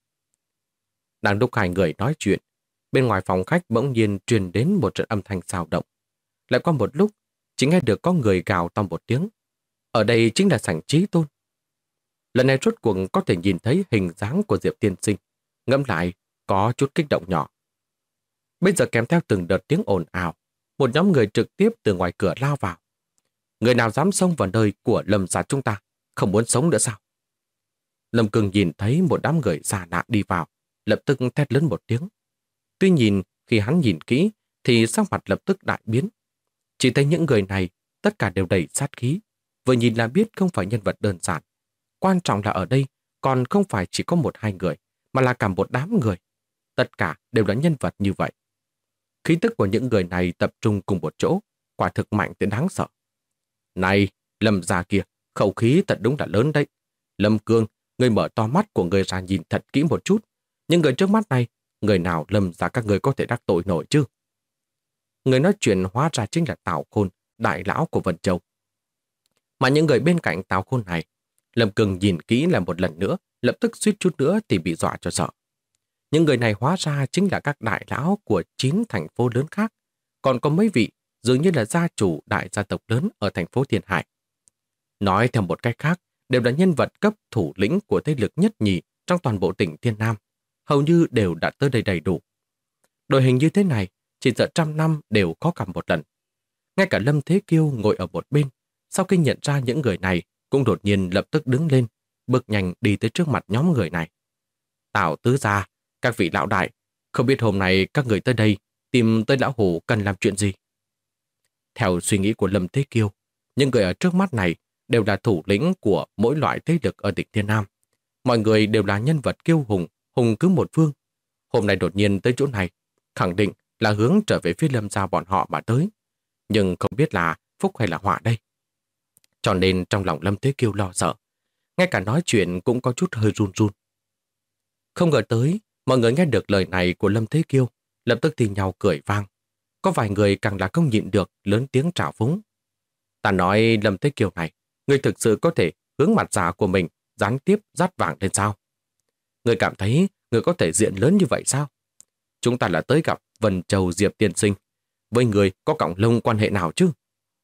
Đang lúc hai người nói chuyện, bên ngoài phòng khách bỗng nhiên truyền đến một trận âm thanh xào động. Lại qua một lúc, chỉ nghe được có người gào to một tiếng. Ở đây chính là sảnh Chí Tôn. Lần này rốt cuộc có thể nhìn thấy hình dáng của Diệp tiên sinh, ngẫm lại có chút kích động nhỏ. Bây giờ kèm theo từng đợt tiếng ồn ào, một nhóm người trực tiếp từ ngoài cửa lao vào. Người nào dám xông vào nơi của Lâm gia chúng ta, không muốn sống nữa sao? Lâm Cương nhìn thấy một đám người già nạ đi vào, lập tức thét lớn một tiếng. Tuy nhìn, khi hắn nhìn kỹ, thì sắc mặt lập tức đại biến. Chỉ thấy những người này, tất cả đều đầy sát khí, vừa nhìn là biết không phải nhân vật đơn giản. Quan trọng là ở đây còn không phải chỉ có một hai người, mà là cả một đám người. Tất cả đều là nhân vật như vậy. Khí tức của những người này tập trung cùng một chỗ, quả thực mạnh đến đáng sợ. Này, Lâm gia kia, khẩu khí thật đúng là lớn đấy. Lâm Cương, người mở to mắt của người ra nhìn thật kỹ một chút. Nhưng người trước mắt này, người nào Lâm gia các người có thể đắc tội nổi chứ? Người nói chuyện hóa ra chính là Tào Khôn, đại lão của Vân Châu. Mà những người bên cạnh Tào Khôn này, Lâm Cương nhìn kỹ lại một lần nữa, lập tức suýt chút nữa thì bị dọa cho sợ. Những người này hóa ra chính là các đại lão của 9 thành phố lớn khác, còn có mấy vị dường như là gia chủ đại gia tộc lớn ở thành phố Thiên Hải. Nói theo một cách khác, đều là nhân vật cấp thủ lĩnh của thế lực nhất nhì trong toàn bộ tỉnh Thiên Nam, hầu như đều đã tới đây đầy đủ. Đội hình như thế này, chỉ sợ 100 năm đều có cả một lần. Ngay cả Lâm Thế Kiêu ngồi ở một bên, sau khi nhận ra những người này, cũng đột nhiên lập tức đứng lên, bước nhanh đi tới trước mặt nhóm người này. Tào tứ gia, các vị lão đại, không biết hôm nay các người tới đây tìm tới lão hủ cần làm chuyện gì? Theo suy nghĩ của Lâm Thế Kiêu, những người ở trước mắt này đều là thủ lĩnh của mỗi loại thế lực ở tỉnh Thiên Nam. Mọi người đều là nhân vật kiêu hùng, hùng cứ một phương. Hôm nay đột nhiên tới chỗ này, khẳng định là hướng trở về phía Lâm gia bọn họ mà tới. Nhưng không biết là phúc hay là họa đây. Cho nên trong lòng Lâm Thế Kiêu lo sợ. Ngay cả nói chuyện cũng có chút hơi run run. Không ngờ tới, mọi người nghe được lời này của Lâm Thế Kiêu, lập tức thì nhau cười vang. Có vài người càng là không nhịn được lớn tiếng trào phúng. Ta nói Lâm Thế Kiêu này, người thực sự có thể hướng mặt giả của mình gián tiếp dắt vàng lên sao? Người cảm thấy người có thể diện lớn như vậy sao? Chúng ta là tới gặp Vân Châu Diệp tiên sinh. Với người có cọng lông quan hệ nào chứ?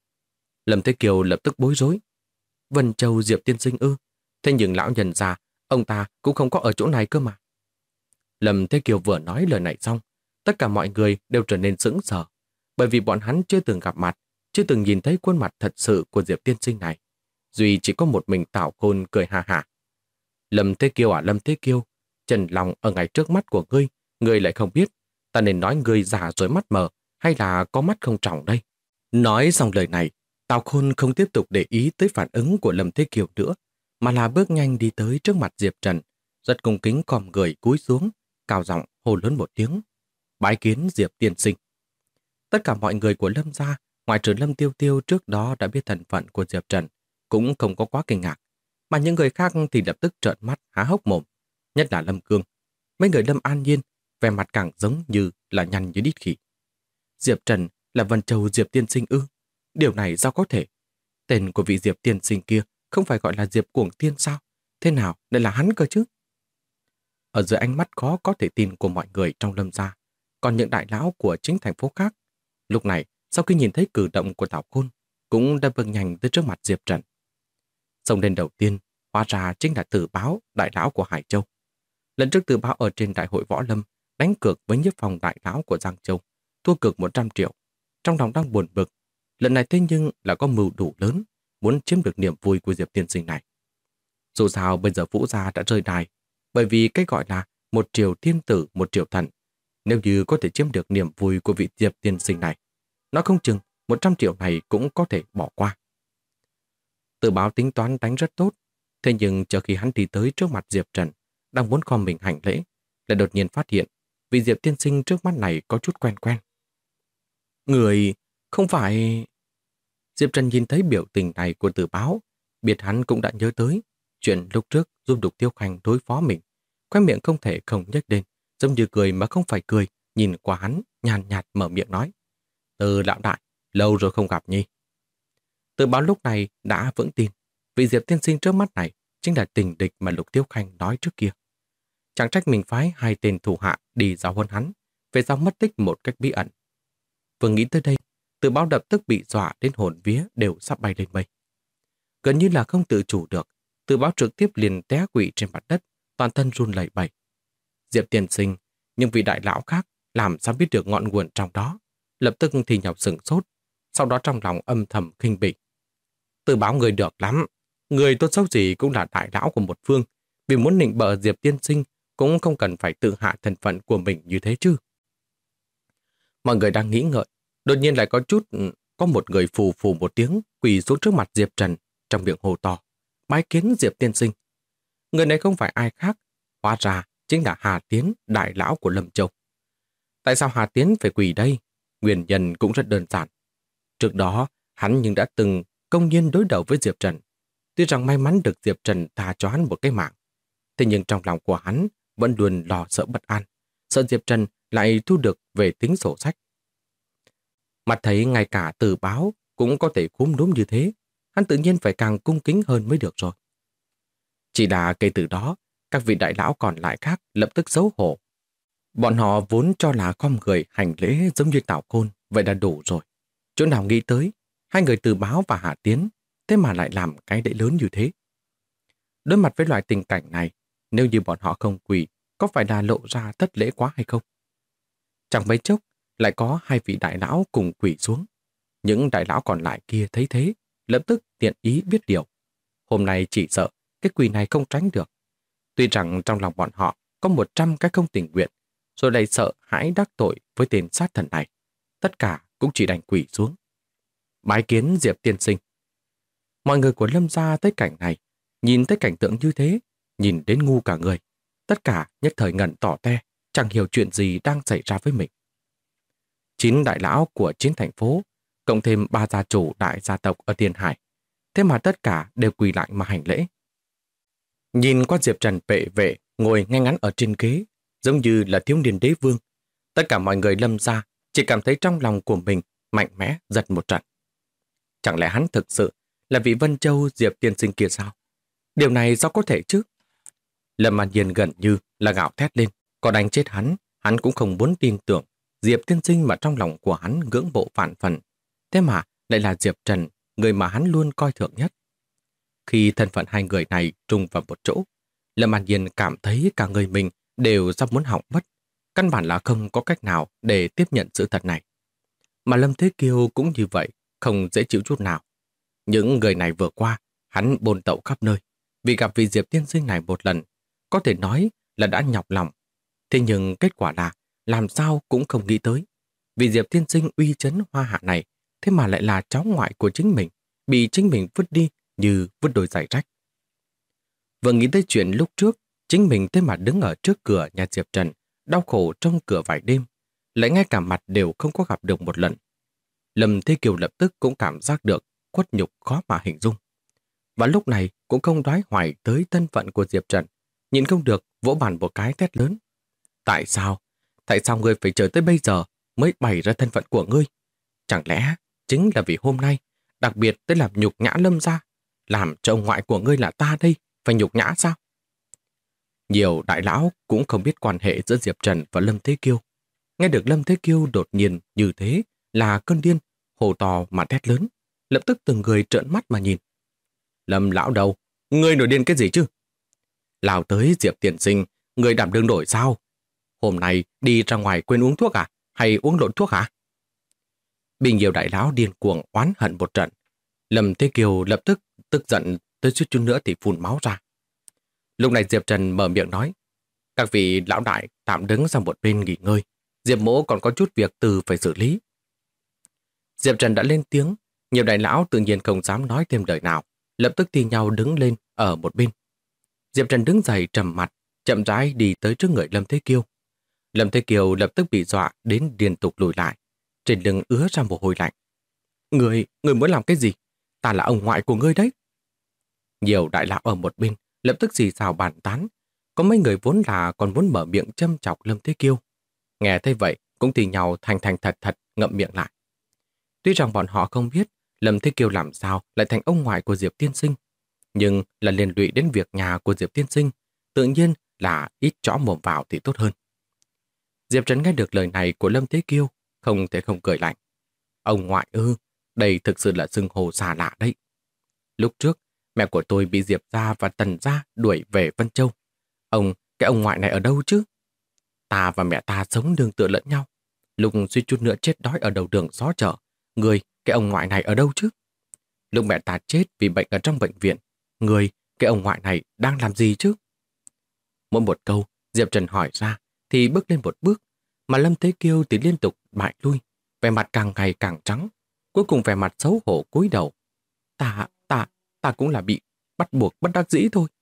Lâm Thế Kiều lập tức bối rối. Vân Châu Diệp tiên sinh ư? Thế nhưng lão nhân già, ông ta cũng không có ở chỗ này cơ mà. Lâm Thế Kiều vừa nói lời này xong, tất cả mọi người đều trở nên sững sờ, bởi vì bọn hắn chưa từng gặp mặt, chưa từng nhìn thấy khuôn mặt thật sự của Diệp tiên sinh này. Duy chỉ có một mình Tào Khôn cười ha hả. Lâm Thế Kiều à Lâm Thế Kiều, Trần Long ở ngay trước mắt của ngươi lại không biết, ta nên nói ngươi già rồi mắt mờ, hay là có mắt không tròng đây? Nói xong lời này, Tào Khôn không tiếp tục để ý tới phản ứng của Lâm Thế Kiều nữa, mà là bước nhanh đi tới trước mặt Diệp Trần, rất cung kính khom người cúi xuống, cao giọng hô lớn một tiếng. Bái kiến Diệp tiên sinh. Tất cả mọi người của Lâm gia, ngoài trừ Lâm Tiêu Tiêu trước đó đã biết thân phận của Diệp Trần, cũng không có quá kinh ngạc, mà những người khác thì lập tức trợn mắt há hốc mồm, nhất là Lâm Cương. Mấy người Lâm An Nhiên, vẻ mặt càng giống như là nhăn như đít khỉ. Diệp Trần là Vân Châu Diệp tiên sinh ư? Điều này sao có thể? Tên của vị Diệp tiên sinh kia không phải gọi là Diệp Cuồng Tiên sao? Thế nào lại là hắn cơ chứ? Ở dưới ánh mắt khó có thể tin của mọi người trong Lâm gia, còn những đại lão của chính thành phố khác, lúc này sau khi nhìn thấy cử động của Tào Khôn, cũng đã bước nhanh tới trước mặt Diệp Trần. Xông lên đầu tiên, hóa ra chính là Tử Báo, đại lão của Hải Châu. Lần trước Tử Báo ở trên đại hội võ lâm đánh cược với Nhiếp Phong đại lão của Giang Châu, thua cược 100 triệu. Trong lòng đang buồn bực, lần này thế nhưng là có mưu đủ lớn, muốn chiếm được niềm vui của Diệp tiên sinh này. Dù sao bây giờ Vũ gia đã rơi đài, bởi vì cái gọi là 1 triệu thiên tử 1 triệu thần. Nếu như có thể chiếm được niềm vui của vị Diệp tiên sinh này, nó không chừng 100 triệu này cũng có thể bỏ qua. Tử Báo tính toán đánh rất tốt, thế nhưng chờ khi hắn đi tới trước mặt Diệp Trần, đang muốn khom mình hành lễ, lại đột nhiên phát hiện vị Diệp tiên sinh trước mắt này có chút quen quen. Người không phải... Diệp Trần nhìn thấy biểu tình này của Tử Báo, biết hắn cũng đã nhớ tới chuyện lúc trước giúp Đục Tiêu Khanh đối phó mình, khóe miệng không thể không nhếch lên, giống như cười mà không phải cười, nhìn qua hắn, nhàn nhạt mở miệng nói. Từ lão đại, lâu rồi không gặp nhỉ. Tử Báo lúc này đã vững tin, vị Diệp tiên sinh trước mắt này chính là tình địch mà Lục Tiêu Khanh nói trước kia. Chẳng trách mình phái 2 tên thủ hạ đi giáo huấn hắn, về sau mất tích một cách bí ẩn. Vừa nghĩ tới đây, Tử Báo lập tức bị dọa đến hồn vía đều sắp bay lên mây. gần như là không tự chủ được, Từ Báo trực tiếp liền té quỵ trên mặt đất, toàn thân run lẩy bẩy. Diệp tiên sinh, nhưng vị đại lão khác làm sao biết được ngọn nguồn trong đó, lập tức thì nhọc sửng sốt, sau đó trong lòng âm thầm khinh bỉ. Từ Báo người được lắm, người tốt xấu gì cũng là đại lão của một phương, vì muốn nịnh bợ Diệp tiên sinh cũng không cần phải tự hạ thân phận của mình như thế chứ. Mọi người đang nghĩ ngợi, đột nhiên lại có một người phù phù một tiếng quỳ xuống trước mặt Diệp Trần, trong miệng hô to: bái kiến Diệp tiên sinh. Người này không phải ai khác, hóa ra chính là Hà Tiến, đại lão của Lâm Châu. Tại sao Hà Tiến phải quỳ đây? Nguyên nhân cũng rất đơn giản. Trước đó, hắn nhưng đã từng công nhiên đối đầu với Diệp Trần. Tuy rằng may mắn được Diệp Trần tha cho hắn một cái mạng, thế nhưng trong lòng của hắn vẫn luôn lo sợ bất an, sợ Diệp Trần lại thu được về tính sổ sách. Mặt thấy ngay cả Từ Báo cũng có thể cúm núm như thế, hắn tự nhiên phải càng cung kính hơn mới được rồi. Chỉ là kể từ đó, các vị đại lão còn lại khác lập tức xấu hổ. Bọn họ vốn cho là khom người hành lễ giống như Tào Côn, vậy là đủ rồi. Chỗ nào nghĩ tới, hai người Từ Báo và Hà Tiến, thế mà lại làm cái lễ lớn như thế. Đối mặt với loại tình cảnh này, nếu như bọn họ không quỳ, có phải là lộ ra thất lễ quá hay không? Chẳng mấy chốc, lại có hai vị đại lão cùng quỳ xuống. Những đại lão còn lại kia thấy thế, lập tức tiện ý biết điều. Hôm nay chỉ sợ cái quỳ này không tránh được. Tuy rằng trong lòng bọn họ có 100 cái không tình nguyện, rồi lại sợ hãi đắc tội với tên sát thần này. Tất cả cũng chỉ đành quỳ xuống. Bái kiến Diệp tiên sinh. Mọi người của Lâm gia tới cảnh này, nhìn thấy cảnh tượng như thế, nhìn đến ngu cả người. Tất cả nhất thời ngẩn tỏ te, chẳng hiểu chuyện gì đang xảy ra với mình. 9 đại lão của 9 thành phố, cộng thêm 3 gia chủ đại gia tộc ở Tiền Hải. Thế mà tất cả đều quỳ lại mà hành lễ. Nhìn qua Diệp Trần bệ vệ ngồi ngay ngắn ở trên ghế, giống như là thiếu niên đế vương. Tất cả mọi người Lâm gia chỉ cảm thấy trong lòng của mình mạnh mẽ giật một trận. Chẳng lẽ hắn thực sự là vị Vân Châu Diệp tiên sinh kia sao? Điều này sao có thể chứ? Lâm An Nhiên gần như là gạo thét lên, có đánh chết hắn cũng không muốn tin tưởng Diệp tiên sinh mà trong lòng của hắn ngưỡng mộ vạn phần. Thế mà lại là Diệp Trần, người mà hắn luôn coi thường nhất. Khi thân phận hai người này trùng vào một chỗ, Lâm An Nhiên cảm thấy cả người mình đều sắp muốn hỏng mất. Căn bản là không có cách nào để tiếp nhận sự thật này. Mà Lâm Thế Kiêu cũng như vậy, không dễ chịu chút nào. Những người này vừa qua, hắn bồn tẩu khắp nơi. Vì gặp vị Diệp tiên sinh này một lần, có thể nói là đã nhọc lòng. Thế nhưng kết quả là làm sao cũng không nghĩ tới. Vì Diệp tiên sinh uy chấn Hoa Hạ này, thế mà lại là cháu ngoại của chính mình, bị chính mình vứt đi như vứt đôi giày rách. Vừa nghĩ tới chuyện lúc trước, chính mình thế mà đứng ở trước cửa nhà Diệp Trần, đau khổ trong cửa vài đêm, lại ngay cả mặt đều không có gặp được một lần. Lâm Thế Kiều lập tức cũng cảm giác được khuất nhục khó mà hình dung. Và lúc này cũng không đoái hoài tới thân phận của Diệp Trần, nhìn không được vỗ bàn một cái thét lớn. Tại sao? Tại sao ngươi phải chờ tới bây giờ mới bày ra thân phận của ngươi? Chẳng lẽ chính là vì hôm nay đặc biệt tới làm nhục nhã Lâm gia, làm cho ông ngoại của ngươi là ta đây phải nhục nhã sao? Nhiều đại lão cũng không biết quan hệ giữa Diệp Trần và Lâm Thế Kiêu. Nghe được Lâm Thế Kiêu đột nhiên như thế là cơn điên, hô to mà thét lớn, lập tức từng người trợn mắt mà nhìn. Lâm lão đầu, ngươi nổi điên cái gì chứ? Lao tới Diệp tiên sinh, ngươi đảm đương nổi sao? Hôm nay đi ra ngoài quên uống thuốc à? Hay uống lộn thuốc hả? Bị nhiều đại lão điên cuồng oán hận một trận. Lâm Thế Kiều lập tức tức giận tới suýt chút nữa thì phun máu ra. Lúc này Diệp Trần mở miệng nói, các vị lão đại tạm đứng sang một bên nghỉ ngơi. Diệp mỗ còn có chút việc từ phải xử lý. Diệp Trần đã lên tiếng, nhiều đại lão tự nhiên không dám nói thêm lời nào, lập tức thi nhau đứng lên ở một bên. Diệp Trần đứng dậy trầm mặt, chậm rãi đi tới trước người Lâm Thế Kiêu. Lâm Thế Kiều lập tức bị dọa đến liên tục lùi lại, trên lưng ứa ra mồ hôi lạnh. Người muốn làm cái gì? Ta là ông ngoại của ngươi đấy. Nhiều đại lão ở một bên lập tức xì xào bàn tán. Có mấy người vốn là còn muốn mở miệng châm chọc Lâm Thế Kiêu. Nghe thấy vậy cũng thì nhau thành thật ngậm miệng lại. Tuy rằng bọn họ không biết Lâm Thế Kiêu làm sao lại thành ông ngoại của Diệp tiên sinh, nhưng là liên lụy đến việc nhà của Diệp tiên sinh, tự nhiên là ít chõ mồm vào thì tốt hơn. Diệp Trần nghe được lời này của Lâm Thế Kiêu, không thể không cười lạnh. Ông ngoại ư, đây thực sự là xưng hô xa lạ đấy. Lúc trước, Mẹ của tôi bị Diệp gia và Tần gia đuổi về Vân Châu. Cái ông ngoại này ở đâu chứ? Ta và mẹ ta sống nương tựa lẫn nhau. Lúc suýt chút nữa chết đói ở đầu đường xó chợ, cái ông ngoại này ở đâu chứ? Lúc mẹ ta chết vì bệnh ở trong bệnh viện, cái ông ngoại này đang làm gì chứ? Mỗi một câu Diệp Trần hỏi ra thì bước lên một bước, mà Lâm Thế Kiêu thì liên tục bại lui, vẻ mặt càng ngày càng trắng, cuối cùng vẻ mặt xấu hổ cúi đầu. Ta cũng là bị bắt buộc bất đắc dĩ thôi.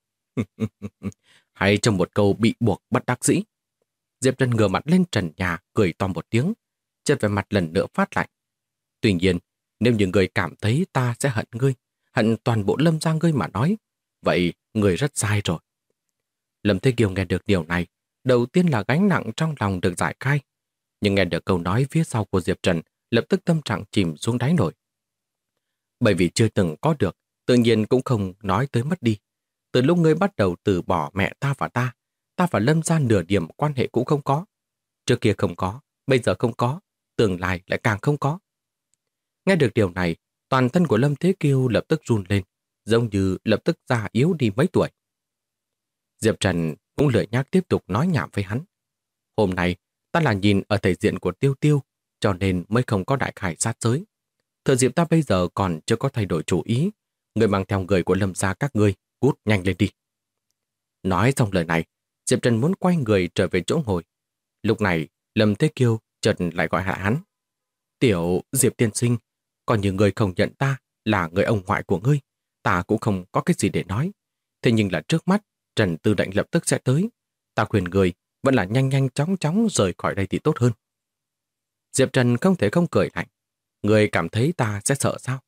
Hay trong một câu bị buộc bất đắc dĩ. Diệp Trần ngửa mặt lên trần nhà cười to một tiếng, chợt vẻ mặt lần nữa phát lạnh. Tuy nhiên, nếu như người cảm thấy ta sẽ hận ngươi, hận toàn bộ Lâm gia ngươi mà nói, vậy người rất sai rồi. Lâm Thế Kiều nghe được điều này, đầu tiên là gánh nặng trong lòng được giải khai, nhưng nghe được câu nói phía sau của Diệp Trần, lập tức tâm trạng chìm xuống đáy nổi. Bởi vì chưa từng có được, tự nhiên cũng không nói tới mất đi. Từ lúc ngươi bắt đầu từ bỏ mẹ ta và Lâm gia nửa điểm quan hệ cũng không có. Trước kia không có, bây giờ không có, tương lai lại càng không có. Nghe được điều này, toàn thân của Lâm Thế Kiêu lập tức run lên, giống như lập tức già yếu đi mấy tuổi. Diệp Trần cũng lười nhác tiếp tục nói nhảm với hắn. Hôm nay, ta là nhìn ở thể diện của Tiêu Tiêu, cho nên mới không có đại khải sát giới. Thời dịp ta bây giờ còn chưa có thay đổi chủ ý, người mang theo người của Lâm gia các ngươi, cút nhanh lên đi. Nói xong lời này, Diệp Trần muốn quay người trở về chỗ ngồi. Lúc này, Lâm Thế Kiêu chợt lại gọi hạ hắn. Tiểu Diệp tiên sinh, còn như người không nhận ta là người ông ngoại của ngươi, ta cũng không có cái gì để nói. Thế nhưng là trước mắt, Trần Tư lệnh lập tức sẽ tới. Ta khuyên người vẫn là nhanh nhanh chóng chóng rời khỏi đây thì tốt hơn. Diệp Trần không thể không cười lạnh. Người cảm thấy ta sẽ sợ sao?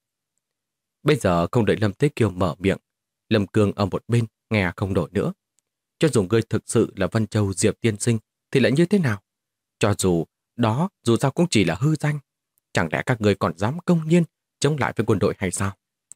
Bây giờ không đợi Lâm Thế Kiêu mở miệng, Lâm Cương ở một bên nghe không nổi nữa. Cho dù ngươi thực sự là Vân Châu Diệp tiên sinh thì lại như thế nào? Cho dù đó dù sao cũng chỉ là hư danh, chẳng lẽ các ngươi còn dám công nhiên chống lại với quân đội hay sao?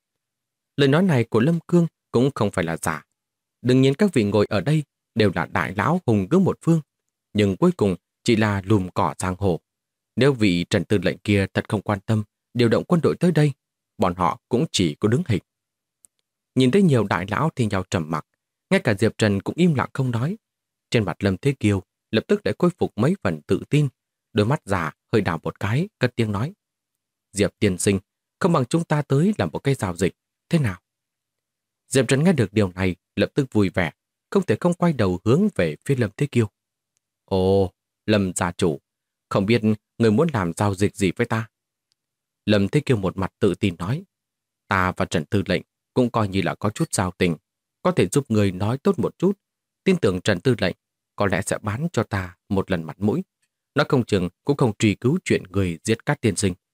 Lời nói này của Lâm Cương cũng không phải là giả. Đương nhiên các vị ngồi ở đây đều là đại lão hùng cứ một phương, nhưng cuối cùng chỉ là lùm cỏ giang hồ. Nếu vị Trần Tư lệnh kia thật không quan tâm điều động quân đội tới đây, bọn họ cũng chỉ có đứng hình. Nhìn thấy nhiều đại lão thì nhau trầm mặc, ngay cả Diệp Trần cũng im lặng không nói. Trên mặt Lâm Thế Kiêu lập tức đã khôi phục mấy phần tự tin, đôi mắt già hơi đảo một cái, cất tiếng nói. Diệp tiên sinh, không bằng chúng ta tới làm một cái giao dịch, thế nào? Diệp Trần nghe được điều này, lập tức vui vẻ, không thể không quay đầu hướng về phía Lâm Thế Kiêu. Ồ, Lâm gia chủ, không biết người muốn làm giao dịch gì với ta? Lâm Thế Kiêu một mặt tự tin nói. Ta và Trần Tư lệnh cũng coi như là có chút giao tình, có thể giúp người nói tốt một chút. Tin tưởng Trần Tư lệnh có lẽ sẽ bán cho ta một lần mặt mũi. Nó không chừng cũng không truy cứu chuyện người giết Cát tiên sinh.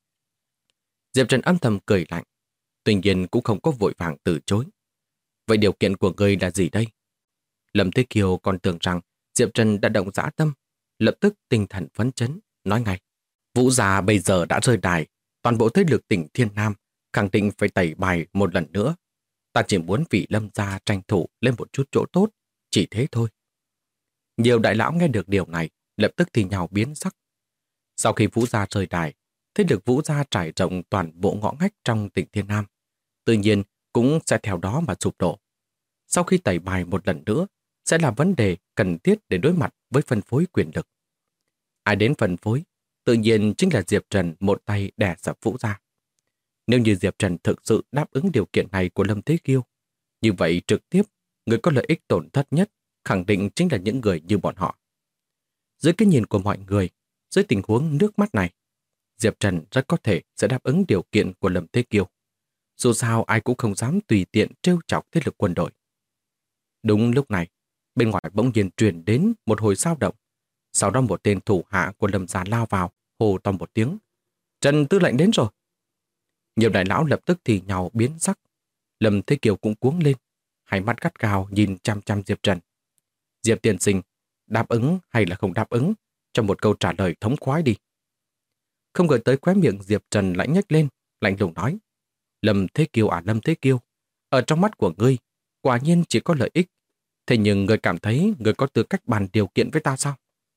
Diệp Trần âm thầm cười lạnh, tuy nhiên cũng không có vội vàng từ chối. Vậy điều kiện của người là gì đây? Lâm Thế Kiều còn tưởng rằng Diệp Trần đã động dã tâm, lập tức tinh thần phấn chấn, nói ngay. Vũ gia bây giờ đã rơi đài, toàn bộ thế lực tỉnh Thiên Nam khẳng định phải tẩy bài một lần nữa. Ta chỉ muốn vì Lâm gia tranh thủ lên một chút chỗ tốt, chỉ thế thôi. Nhiều đại lão nghe được điều này, lập tức thì nhào biến sắc. Sau khi Vũ gia rơi đài, thế lực Vũ gia trải rộng toàn bộ ngõ ngách trong tỉnh Thiên Nam, tự nhiên cũng sẽ theo đó mà sụp đổ. Sau khi tẩy bài một lần nữa, sẽ là vấn đề cần thiết để đối mặt với phân phối quyền lực. Ai đến phân phối, tự nhiên chính là Diệp Trần một tay đè sập Vũ gia. Nếu như Diệp Trần thực sự đáp ứng điều kiện này của Lâm Thế Kiêu, như vậy trực tiếp, người có lợi ích tổn thất nhất khẳng định chính là những người như bọn họ. Dưới cái nhìn của mọi người, dưới tình huống nước mắt này, Diệp Trần rất có thể sẽ đáp ứng điều kiện của Lâm Thế Kiêu. Dù sao ai cũng không dám tùy tiện trêu chọc thế lực quân đội. Đúng lúc này, bên ngoài bỗng nhiên truyền đến một hồi xao động. Sau đó một tên thủ hạ của Lâm gia lao vào, hô to một tiếng. Trần Tư lệnh đến rồi. Nhiều đại lão lập tức thì nhào biến sắc. Lâm Thế Kiều cũng cuống lên, hai mắt gắt gao nhìn chăm chăm Diệp Trần. Diệp tiên sinh, đáp ứng hay là không đáp ứng, cho một câu trả lời thống khoái đi. Không ngờ tới khóe miệng Diệp Trần lại nhếch lên, lạnh lùng nói. Lâm Thế Kiều à Lâm Thế Kiều, ở trong mắt của ngươi, quả nhiên chỉ có lợi ích. Thế nhưng ngươi cảm thấy ngươi có tư cách bàn điều kiện với ta sao?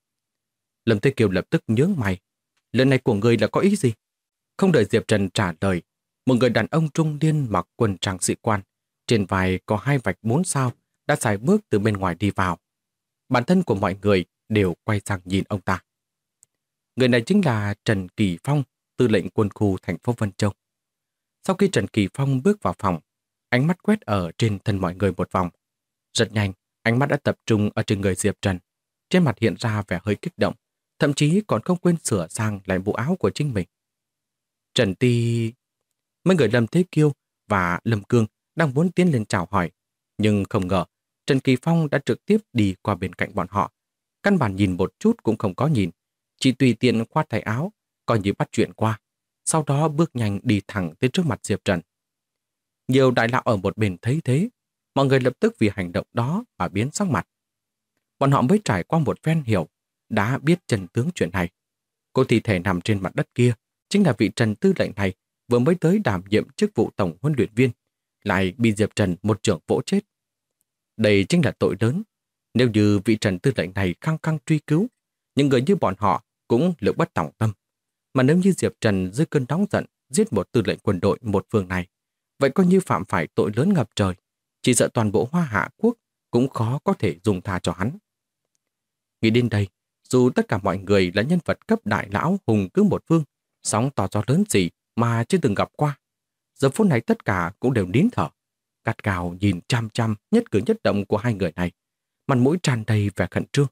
Lâm Thế Kiều lập tức nhướng mày. Lần này của ngươi là có ý gì? Không đợi Diệp Trần trả lời, một người đàn ông trung niên mặc quần trang sĩ quan, Trên vai có 2 vạch 4 sao đã xài bước từ bên ngoài đi vào. Bản thân của mọi người đều quay sang nhìn ông ta. Người này chính là Trần Kỳ Phong, tư lệnh quân khu thành phố Vân Châu. Sau khi Trần Kỳ Phong bước vào phòng, ánh mắt quét ở trên thân mọi người một vòng. Rất nhanh, ánh mắt đã tập trung ở trên người Diệp Trần. Trên mặt hiện ra vẻ hơi kích động, thậm chí còn không quên sửa sang lại bộ áo của chính mình. Trần Ti... Mấy người Lâm Thế Kiêu và Lâm Cương đang muốn tiến lên chào hỏi, nhưng không ngờ Trần Kỳ Phong đã trực tiếp đi qua bên cạnh bọn họ. Căn bản nhìn một chút cũng không có nhìn, chỉ tùy tiện khoát tay áo, coi như bắt chuyện qua. Sau đó bước nhanh đi thẳng tới trước mặt Diệp Trần. Nhiều đại lão ở một bên thấy thế, mọi người lập tức vì hành động đó mà biến sắc mặt. Bọn họ mới trải qua một phen hiểu, đã biết chân tướng chuyện này. Cô thi thể nằm trên mặt đất kia chính là vị Trần tư lệnh này vừa mới tới đảm nhiệm chức vụ tổng huấn luyện viên, lại bị Diệp Trần một chưởng vỗ chết. Đây chính là tội lớn. Nếu như vị Trần tư lệnh này khăng khăng truy cứu, những người như bọn họ cũng lực bất tòng tâm. Mà nếu như Diệp Trần dưới cơn nóng giận giết một tư lệnh quân đội một phương này, vậy coi như phạm phải tội lớn ngập trời, chỉ sợ toàn bộ Hoa Hạ quốc cũng khó có thể dùng tha cho hắn. Nghĩ đến đây, dù tất cả mọi người là nhân vật cấp đại lão hùng cứ một phương, sóng to gió lớn gì mà chưa từng gặp qua, giờ phút này tất cả cũng đều nín thở, gắt gao nhìn chăm chăm nhất cử nhất động của hai người này, mặt mũi tràn đầy vẻ khẩn trương.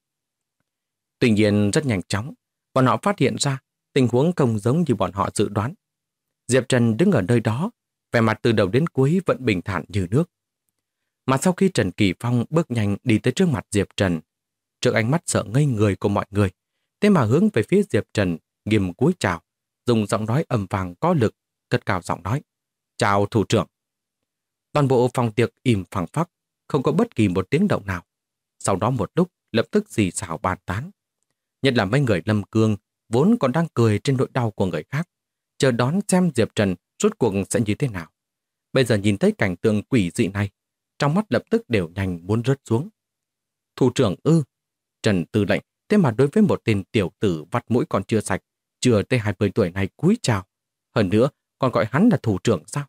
Tuy nhiên rất nhanh chóng, bọn họ phát hiện ra tình huống không giống như bọn họ dự đoán. Diệp Trần đứng ở nơi đó, vẻ mặt từ đầu đến cuối vẫn bình thản như nước. Mà sau khi Trần Kỳ Phong bước nhanh đi tới trước mặt Diệp Trần, trước ánh mắt sợ ngây người của mọi người, thế mà hướng về phía Diệp Trần nghiêm cúi chào, dùng giọng nói ầm vang có lực, cất cao giọng nói: "Chào thủ trưởng." Toàn bộ phòng tiệc im phăng phắc, không có bất kỳ một tiếng động nào. Sau đó một lúc lập tức xì xào bàn tán. Nhất là mấy người Lâm Cương vốn còn đang cười trên nỗi đau của người khác, chờ đón xem Diệp Trần rốt cuộc sẽ như thế nào. Bây giờ nhìn thấy cảnh tượng quỷ dị này, trong mắt lập tức đều nhanh muốn rớt xuống. Thủ trưởng ư? Trần tư lệnh thế mà đối với một tên tiểu tử vắt mũi còn chưa sạch, chưa tới 20 tuổi này cúi chào. Hơn nữa còn gọi hắn là thủ trưởng sao?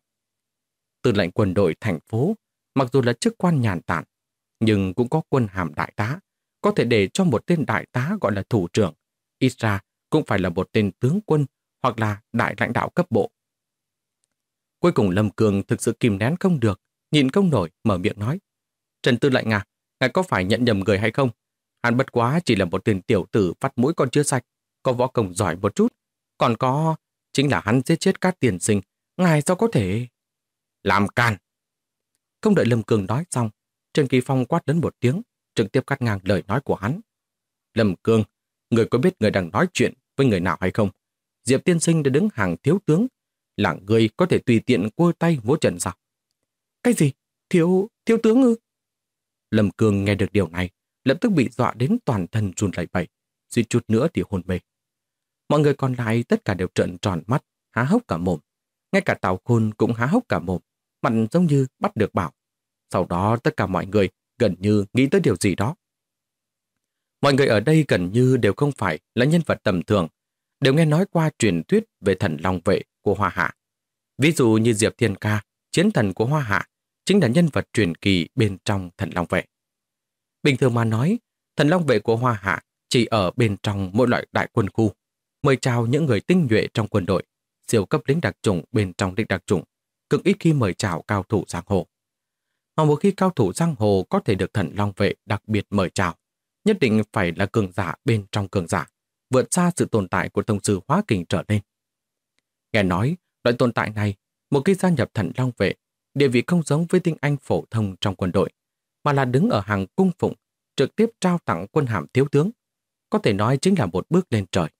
Tư lệnh quân đội thành phố, mặc dù là chức quan nhàn tản, nhưng cũng có quân hàm đại tá, có thể để cho một tên đại tá gọi là thủ trưởng, ít ra cũng phải là một tên tướng quân hoặc là đại lãnh đạo cấp bộ. Cuối cùng Lâm Cường thực sự kìm nén không được, nhịn không nổi mở miệng nói: "Trần tư lệnh à, ngài có phải nhận nhầm người hay không? Hắn bất quá chỉ là một tên tiểu tử vắt mũi còn chưa sạch, có võ công giỏi một chút, còn có chính là hắn giết chết các tiền sinh, ngài sao có thể..." "Làm càn!" Không đợi Lâm Cường nói xong, Trần Kỳ Phong quát lớn một tiếng, trực tiếp cắt ngang lời nói của hắn. "Lâm Cường, người có biết người đang nói chuyện với người nào hay không? Diệp tiên sinh đã đứng hàng thiếu tướng, là người có thể tùy tiện quơ tay múa chân sao?" "Cái gì? Thiếu tướng ư?" Lâm Cường nghe được điều này, lập tức bị dọa đến toàn thân run lẩy bẩy, suýt chút nữa thì hôn mê. Mọi người còn lại tất cả đều trợn tròn mắt, há hốc cả mồm. Ngay cả Tào Khôn cũng há hốc cả mồm, mặt giống như bắt được bảo. Sau đó tất cả mọi người gần như nghĩ tới điều gì đó. Mọi người ở đây gần như đều không phải là nhân vật tầm thường, đều nghe nói qua truyền thuyết về thần long vệ của Hoa Hạ. Ví dụ như Diệp Thiên Ca, chiến thần của Hoa Hạ, chính là nhân vật truyền kỳ bên trong thần long vệ. Bình thường mà nói, thần long vệ của Hoa Hạ chỉ ở bên trong mỗi loại đại quân khu, mời chào những người tinh nhuệ trong quân đội, siêu cấp lính đặc chủng bên trong lính đặc chủng, cực ít khi mời chào cao thủ giang hồ. Mà một khi cao thủ giang hồ có thể được thần long vệ đặc biệt mời chào, nhất định phải là cường giả bên trong cường giả, vượt xa sự tồn tại của tông sư hóa kình trở lên. Nghe nói, loại tồn tại này, một khi gia nhập thần long vệ, địa vị không giống với tinh anh phổ thông trong quân đội, mà là đứng ở hàng cung phụng, trực tiếp trao tặng quân hàm thiếu tướng, có thể nói chính là một bước lên trời.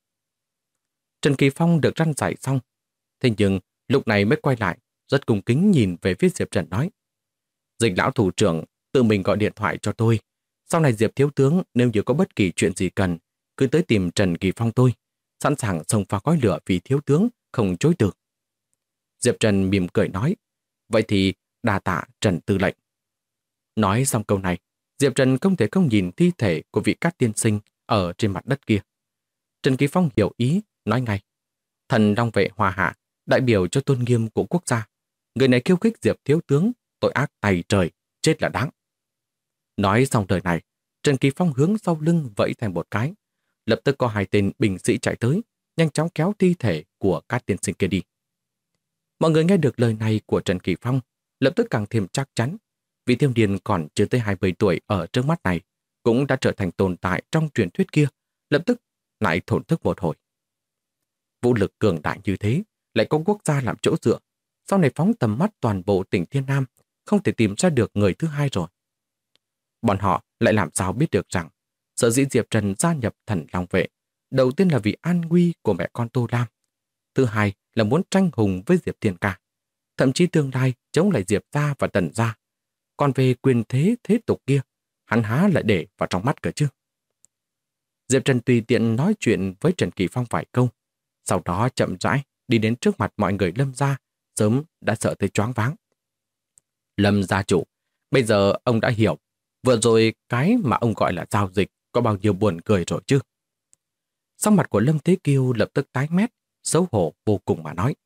Trần Kỳ Phong được răn dạy xong, thế nhưng lúc này mới quay lại, rất cung kính nhìn về phía Diệp Trần nói: "Dịch lão thủ trưởng tự mình gọi điện thoại cho tôi. Sau này Diệp thiếu tướng nếu như có bất kỳ chuyện gì cần, cứ tới tìm Trần Kỳ Phong tôi, sẵn sàng xông pha khói lửa vì thiếu tướng, không chối từ." Diệp Trần mỉm cười nói: "Vậy thì đa tạ Trần tư lệnh." Nói xong câu này, Diệp Trần không thể không nhìn thi thể của vị Cát tiên sinh ở trên mặt đất kia. Trần Kỳ Phong hiểu ý, nói ngay: "Thần long vệ Hoa Hạ, đại biểu cho tôn nghiêm của quốc gia. Người này khiêu khích Diệp thiếu tướng, tội ác tày trời, chết là đáng. Nói xong lời này, Trần Kỳ Phong hướng sau lưng vẫy thành một cái. Lập tức có hai tên binh sĩ chạy tới, nhanh chóng kéo thi thể của các tiên sinh kia đi. Mọi người nghe được lời này của Trần Kỳ Phong, lập tức càng thêm chắc chắn, vì thiếu niên còn chưa tới 20 tuổi ở trước mắt này, cũng đã trở thành tồn tại trong truyền thuyết kia, lập tức lại thổn thức một hồi. Vũ lực cường đại như thế, lại có quốc gia làm chỗ dựa, sau này phóng tầm mắt toàn bộ tỉnh Thiên Nam, không thể tìm ra được người thứ hai rồi. Bọn họ lại làm sao biết được rằng, sở dĩ Diệp Trần gia nhập Thần Long Vệ, đầu tiên là vì an nguy của mẹ con Tô Lam, thứ hai là muốn tranh hùng với Diệp Thiên Ca, thậm chí tương lai chống lại Diệp gia và Tần gia. Còn về quyền thế thế tục kia, hắn há lại để vào trong mắt cơ chứ. Diệp Trần tùy tiện nói chuyện với Trần Kỳ Phong vài câu, sau đó chậm rãi đi đến trước mặt mọi người Lâm gia, sớm đã sợ tới choáng váng. Lâm gia chủ, bây giờ ông đã hiểu, vừa rồi cái mà ông gọi là giao dịch có bao nhiêu buồn cười rồi chứ. Sắc mặt của Lâm Thế Kiêu lập tức tái mét, xấu hổ vô cùng mà nói.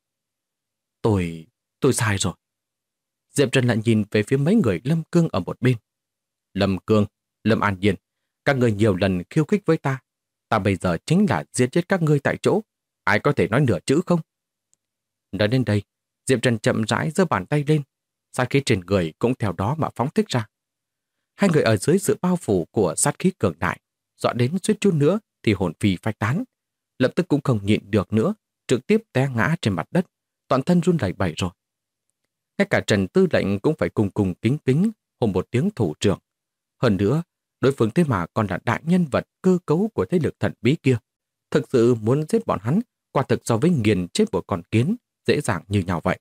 Tôi sai rồi. Diệp Trần lại nhìn về phía mấy người Lâm Cương ở một bên. Lâm Cương, Lâm An Nhiên, các người nhiều lần khiêu khích với ta. Ta bây giờ chính là giết chết các ngươi tại chỗ. Ai có thể nói nửa chữ không? Nói đến đây, Diệp Trần chậm rãi giơ bàn tay lên, sát khí trên người cũng theo đó mà phóng thích ra. Hai người ở dưới sự bao phủ của sát khí cường đại, dọa đến suýt chút nữa thì hồn phi phách tán. Lập tức cũng không nhịn được nữa, trực tiếp té ngã trên mặt đất, toàn thân run lẩy bẩy rồi. Ngay cả Trần Tư lệnh cũng phải cùng cùng kính kính hô một tiếng thủ trưởng. Hơn nữa, đối phương thế mà còn là đại nhân vật cơ cấu của thế lực thần bí kia. Thực sự muốn giết bọn hắn, quả thực so với nghiền chết một con kiến, dễ dàng như nhau vậy.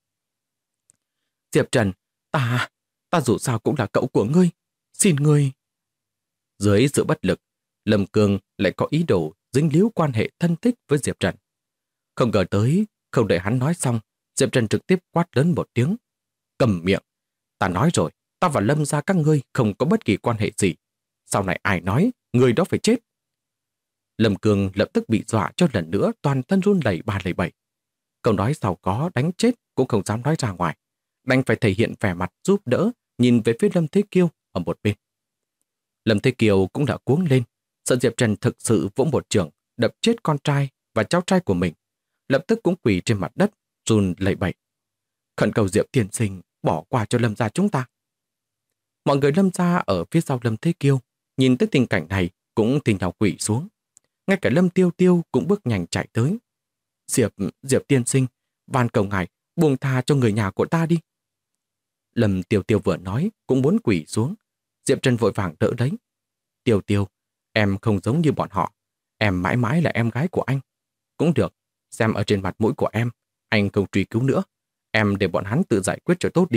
Diệp Trần, ta dù sao cũng là cậu của ngươi, xin ngươi. Dưới sự bất lực, Lâm Cương lại có ý đồ dính líu quan hệ thân thích với Diệp Trần. Không ngờ tới, không đợi hắn nói xong, Diệp Trần trực tiếp quát lớn một tiếng. Cầm miệng, ta nói rồi, ta và Lâm gia các ngươi không có bất kỳ quan hệ gì. Sau này ai nói, người đó phải chết. Lâm Cương lập tức bị dọa cho lần nữa toàn thân run lẩy ba lẩy bẩy. Câu nói sau có đánh chết cũng không dám nói ra ngoài, đành phải thể hiện vẻ mặt giúp đỡ, nhìn về phía Lâm Thế Kiêu ở một bên. Lâm Thế Kiêu cũng đã cuống lên, sợ Diệp Trần thực sự vỗ một chưởng đập chết con trai và cháu trai của mình, lập tức cũng quỳ trên mặt đất, run lẩy bẩy. Khẩn cầu Diệp tiên sinh bỏ qua cho Lâm gia chúng ta. Mọi người Lâm gia ở phía sau Lâm Thế Kiêu nhìn tới tình cảnh này cũng tìm nhau quỳ xuống. Ngay cả Lâm Tiêu Tiêu cũng bước nhanh chạy tới. Diệp tiên sinh, van cầu ngài buông tha cho người nhà của ta đi. Lâm Tiêu Tiêu vừa nói cũng muốn quỳ xuống. Diệp Trần vội vàng đỡ lấy. Tiêu Tiêu, em không giống như bọn họ. Em mãi mãi là em gái của anh. Cũng được, xem ở trên mặt mũi của em, anh không truy cứu nữa. Em để bọn hắn tự giải quyết cho tốt đi.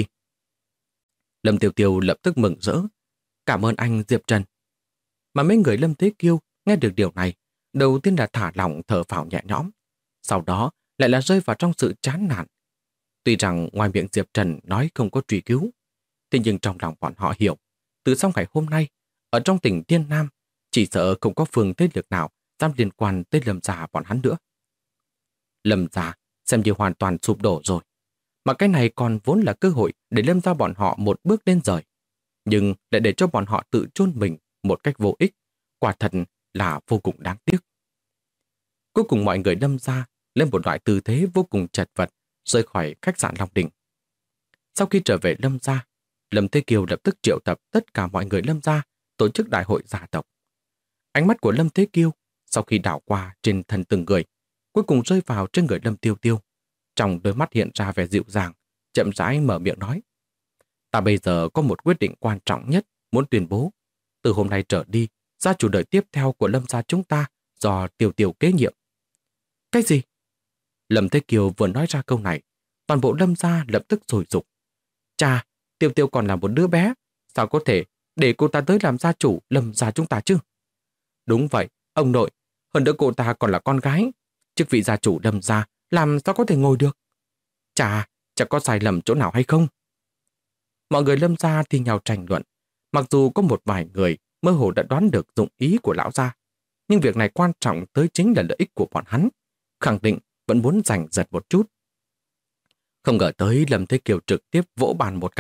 Lâm Tiêu Tiêu lập tức mừng rỡ. Cảm ơn anh Diệp Trần. Mà mấy người Lâm Thế Kiêu nghe được điều này, đầu tiên là thả lỏng thở phào nhẹ nhõm. Sau đó lại là rơi vào trong sự chán nản. Tuy rằng ngoài miệng Diệp Trần nói không có truy cứu, thế nhưng trong lòng bọn họ hiểu, từ sau ngày hôm nay, ở trong tỉnh Thiên Nam, chỉ sợ không có phương thế lực nào dám liên quan tới Lâm gia bọn hắn nữa. Lâm gia xem như hoàn toàn sụp đổ rồi. Mà cái này còn vốn là cơ hội để Lâm gia bọn họ một bước lên rời. Nhưng lại để cho bọn họ tự chôn mình một cách vô ích, quả thật là vô cùng đáng tiếc. Cuối cùng mọi người Lâm gia lên một loại tư thế vô cùng chật vật, rời khỏi khách sạn Long Đình. Sau khi trở về Lâm gia, Lâm Thế Kiều lập tức triệu tập tất cả mọi người Lâm gia tổ chức đại hội gia tộc. Ánh mắt của Lâm Thế Kiêu sau khi đảo qua trên thân từng người, cuối cùng rơi vào trên người Lâm Tiêu Tiêu. Trong đôi mắt hiện ra vẻ dịu dàng, chậm rãi mở miệng nói. Ta bây giờ có một quyết định quan trọng nhất muốn tuyên bố. Từ hôm nay trở đi, gia chủ đời tiếp theo của Lâm gia chúng ta do Tiêu Tiêu kế nhiệm. Cái gì? Lâm Thế Kiều vừa nói ra câu này, toàn bộ Lâm gia lập tức sôi sục. Chà, Tiêu Tiêu còn là một đứa bé, sao có thể để cô ta tới làm gia chủ Lâm gia chúng ta chứ? Đúng vậy, ông nội, hơn nữa cô ta còn là con gái. Chức vị gia chủ Lâm gia làm sao có thể ngồi được? Chà, chẳng có sai lầm chỗ nào hay không? Mọi người Lâm gia thì nhau tranh luận. Mặc dù có một vài người mơ hồ đã đoán được dụng ý của lão gia, nhưng việc này quan trọng tới chính là lợi ích của bọn hắn. Khẳng định vẫn muốn giành giật một chút. Không ngờ tới Lâm Thế Kiều trực tiếp vỗ bàn một cái,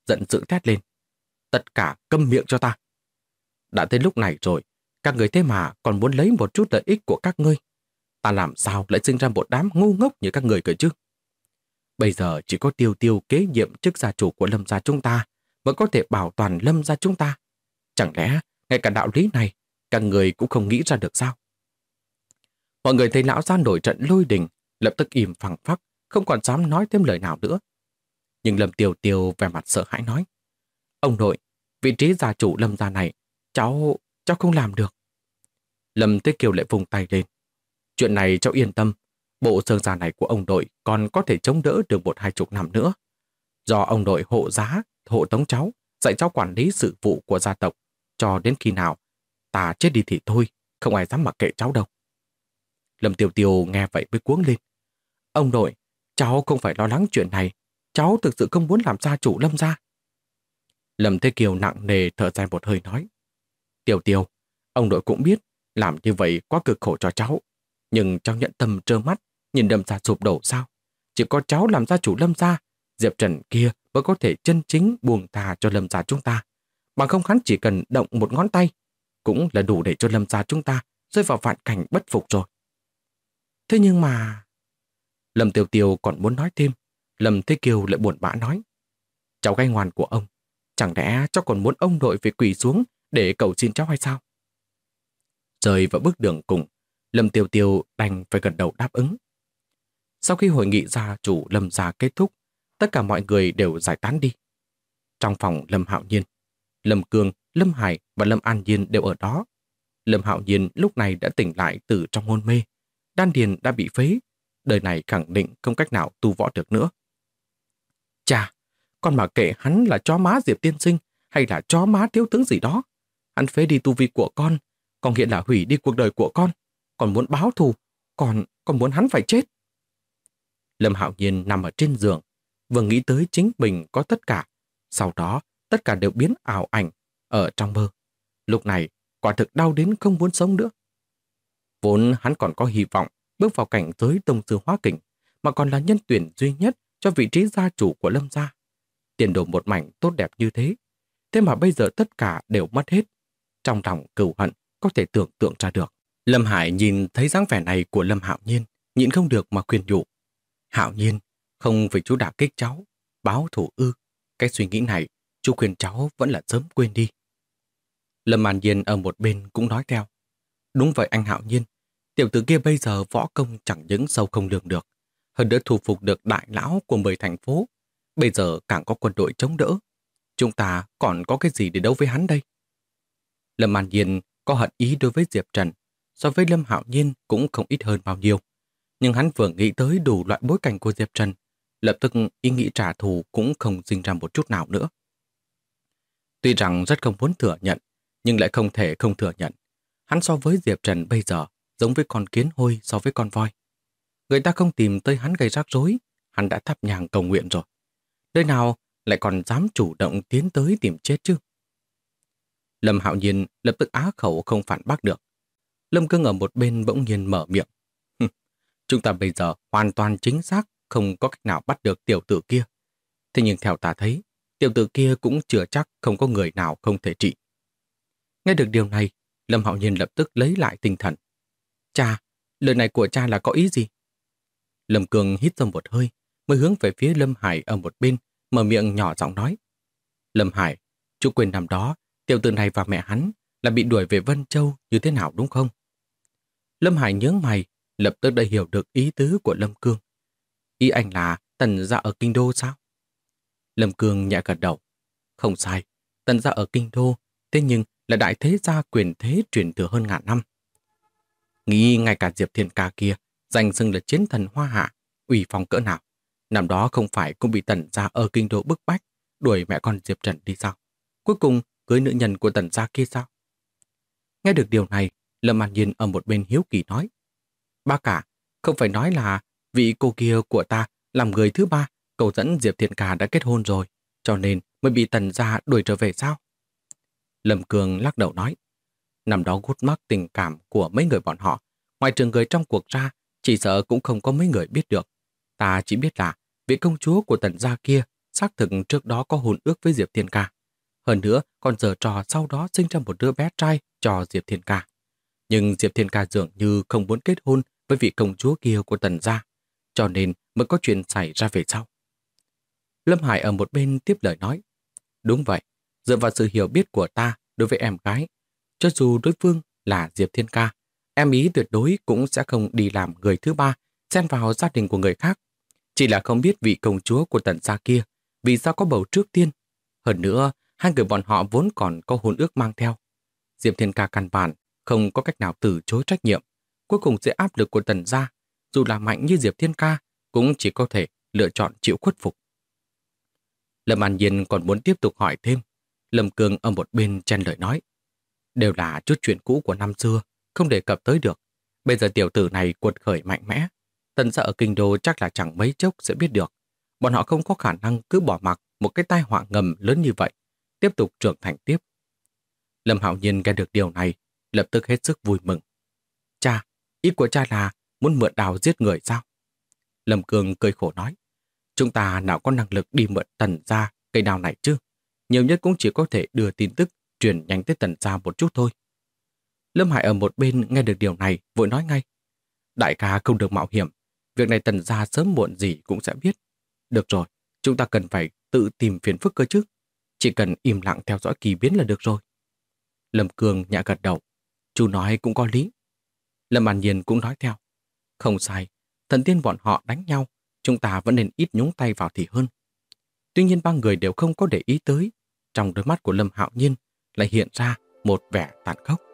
giận dữ thét lên. Tất cả câm miệng cho ta. Đã tới lúc này rồi, các người thế mà còn muốn lấy một chút lợi ích của các ngươi. Ta làm sao lại sinh ra một đám ngu ngốc như các người cơ chứ? Bây giờ chỉ có Tiêu Tiêu kế nhiệm chức gia chủ của Lâm gia chúng ta mới có thể bảo toàn Lâm gia chúng ta. Chẳng lẽ ngay cả đạo lý này các người cũng không nghĩ ra được sao? Mọi người thấy lão gia nổi trận lôi đình, lập tức im phăng phắc, không còn dám nói thêm lời nào nữa. Nhưng Lâm Tiêu Tiêu vẻ mặt sợ hãi nói: Ông nội, vị trí gia chủ Lâm gia này, cháu không làm được. Lâm Thế Kiều lại vùng tay lên. Chuyện này cháu yên tâm, bộ xương già này của ông nội còn có thể chống đỡ được 1-20 năm nữa. Do ông nội hộ giá, hộ tống cháu, dạy cháu quản lý sự vụ của gia tộc, cho đến khi nào ta chết đi thì thôi, không ai dám mặc kệ cháu đâu. Lâm Tiêu Tiêu nghe vậy mới cuống lên. Ông nội, cháu không phải lo lắng chuyện này, cháu thực sự không muốn làm gia chủ Lâm gia. Lâm Thế Kiều nặng nề thở dài một hơi nói: Tiêu Tiêu, ông nội cũng biết làm như vậy quá cực khổ cho cháu, nhưng cháu nhận tâm trơ mắt nhìn Lâm gia sụp đổ sao? Chỉ có cháu làm gia chủ Lâm gia, Diệp Trần kia mới có thể chân chính buông thà cho Lâm gia chúng ta. Bằng không hắn chỉ cần động một ngón tay cũng là đủ để cho Lâm gia chúng ta rơi vào vạn cảnh bất phục rồi. Thế nhưng mà... Lâm Tiêu Tiêu còn muốn nói thêm, Lâm Thế Kiều lại buồn bã nói: Cháu gái ngoan của ông, chẳng lẽ cháu còn muốn ông nội phải quỳ xuống để cầu xin cháu hay sao? Rơi vào bước đường cùng, Lâm Tiêu Tiêu đành phải gật đầu đáp ứng. Sau khi hội nghị gia chủ Lâm gia kết thúc, tất cả mọi người đều giải tán đi. Trong phòng Lâm Hạo Nhiên, Lâm Cương, Lâm Hải và Lâm An Nhiên đều ở đó. Lâm Hạo Nhiên lúc này đã tỉnh lại từ trong hôn mê, đan điền đã bị phế, đời này khẳng định không cách nào tu võ được nữa. Chà, con mà kệ hắn là chó má Diệp tiên sinh hay là chó má thiếu tướng gì đó. Hắn phế đi tu vi của con hiện là hủy đi cuộc đời của con. Còn muốn báo thù, còn muốn hắn phải chết. Lâm Hạo Nhiên nằm ở trên giường, vừa nghĩ tới chính mình có tất cả, sau đó tất cả đều biến ảo ảnh ở trong mơ. Lúc này, quả thực đau đến không muốn sống nữa. Vốn hắn còn có hy vọng bước vào cảnh giới tông sư hóa kình, mà còn là nhân tuyển duy nhất cho vị trí gia chủ của Lâm gia. Tiền đồ một mảnh tốt đẹp như thế, thế mà bây giờ tất cả đều mất hết. Trong lòng cừu hận có thể tưởng tượng ra được. Lâm Hải nhìn thấy dáng vẻ này của Lâm Hạo Nhiên, nhịn không được mà khuyên nhủ. Hạo Nhiên, không phải chú đả kích cháu, báo thù ư? Cái suy nghĩ này, chú khuyên cháu vẫn là sớm quên đi. Lâm An Nhiên ở một bên cũng nói theo. Đúng vậy anh Hạo Nhiên, tiểu tử kia bây giờ võ công chẳng những sâu không lường được, hơn nữa thu phục được đại lão của 10 thành phố. Bây giờ càng có quân đội chống đỡ. Chúng ta còn có cái gì để đấu với hắn đây? Lâm An Nhiên có hận ý đối với Diệp Trần, so với Lâm Hạo Nhiên cũng không ít hơn bao nhiêu. Nhưng hắn vừa nghĩ tới đủ loại bối cảnh của Diệp Trần, lập tức ý nghĩ trả thù cũng không sinh ra một chút nào nữa. Tuy rằng rất không muốn thừa nhận, nhưng lại không thể không thừa nhận. Hắn so với Diệp Trần bây giờ giống với con kiến hôi so với con voi. Người ta không tìm tới hắn gây rắc rối, hắn đã thắp nhang cầu nguyện rồi. Nơi nào lại còn dám chủ động tiến tới tìm chết chứ? Lâm Hạo Nhiên lập tức á khẩu không phản bác được. Lâm Cương ở một bên bỗng nhiên mở miệng. Chúng ta bây giờ hoàn toàn chính xác không có cách nào bắt được tiểu tử kia. Thế nhưng theo ta thấy, tiểu tử kia cũng chưa chắc không có người nào không thể trị. Nghe được điều này, Lâm Hạo Nhiên lập tức lấy lại tinh thần. Cha, lời này của cha là có ý gì? Lâm Cương hít sâu một hơi, mới hướng về phía Lâm Hải ở một bên, mở miệng nhỏ giọng nói. Lâm Hải, chú quên năm đó, tiểu tử này và mẹ hắn là bị đuổi về Vân Châu như thế nào đúng không? Lâm Hải nhướng mày, lập tức đã hiểu được ý tứ của Lâm Cương. Ý anh là Tần gia ở Kinh Đô sao? Lâm Cương nhẹ gật đầu. Không sai, Tần gia ở Kinh Đô, thế nhưng là đại thế gia quyền thế truyền thừa hơn ngàn năm. Nghĩ ngay cả Diệp Thiên Ca kia, danh xưng là chiến thần hoa hạ, uy phong cỡ nào. Năm đó không phải cũng bị Tần gia ở Kinh Đô bức bách, đuổi mẹ con Diệp Trần đi sao? Cuối cùng cưới nữ nhân của Tần gia kia sao? Nghe được điều này, Lâm An Nhiên ở một bên hiếu kỳ nói. Ba cả, không phải nói là vị cô kia của ta làm người thứ ba cầu dẫn Diệp Thiện Ca đã kết hôn rồi, cho nên mới bị Tần gia đuổi trở về sao? Lâm Cường lắc đầu nói. Năm đó gút mắc tình cảm của mấy người bọn họ, ngoài trừ người trong cuộc ra, chỉ sợ cũng không có mấy người biết được. Ta chỉ biết là vị công chúa của Tần gia kia xác thực trước đó có hôn ước với Diệp Thiên Ca. Hơn nữa, còn giở trò sau đó sinh ra một đứa bé trai cho Diệp Thiên Ca. Nhưng Diệp Thiên Ca dường như không muốn kết hôn với vị công chúa kia của Tần gia, cho nên mới có chuyện xảy ra về sau. Lâm Hải ở một bên tiếp lời nói, đúng vậy, dựa vào sự hiểu biết của ta đối với em gái, cho dù đối phương là Diệp Thiên Ca, em ý tuyệt đối cũng sẽ không đi làm người thứ ba, xen vào gia đình của người khác. Chỉ là không biết vị công chúa của Tần gia kia vì sao có bầu trước tiên. Hơn nữa, hai người bọn họ vốn còn có hôn ước mang theo. Diệp Thiên Ca căn bản không có cách nào từ chối trách nhiệm. Cuối cùng dưới áp lực của Tần gia, dù là mạnh như Diệp Thiên Ca, cũng chỉ có thể lựa chọn chịu khuất phục. Lâm An Nhiên còn muốn tiếp tục hỏi thêm. Lâm Cương ở một bên chen lời nói, đều là chút chuyện cũ của năm xưa, không đề cập tới được. Bây giờ tiểu tử này cuột khởi mạnh mẽ. Tần gia ở kinh đô chắc là chẳng mấy chốc sẽ biết được. Bọn họ không có khả năng cứ bỏ mặc một cái tai họa ngầm lớn như vậy, tiếp tục trưởng thành tiếp. Lâm Hạo Nhiên nghe được điều này, lập tức hết sức vui mừng. Cha, ý của cha là muốn mượn đào giết người sao? Lâm Cương cười khổ nói, chúng ta nào có năng lực đi mượn Tần gia cây đào này chứ? Nhiều nhất cũng chỉ có thể đưa tin tức truyền nhanh tới Tần gia một chút thôi. Lâm Hải ở một bên nghe được điều này, vội nói ngay, đại ca không được mạo hiểm, việc này Tần gia sớm muộn gì cũng sẽ biết. Được rồi, chúng ta cần phải tự tìm phiền phức cơ chứ. Chỉ cần im lặng theo dõi kỳ biến là được rồi. Lâm Cương nhẹ gật đầu. Chú nói cũng có lý. Lâm An Nhiên cũng nói theo. Không sai, thần tiên bọn họ đánh nhau, chúng ta vẫn nên ít nhúng tay vào thì hơn. Tuy nhiên ba người đều không có để ý tới. Trong đôi mắt của Lâm Hạo Nhiên lại hiện ra một vẻ tàn khốc.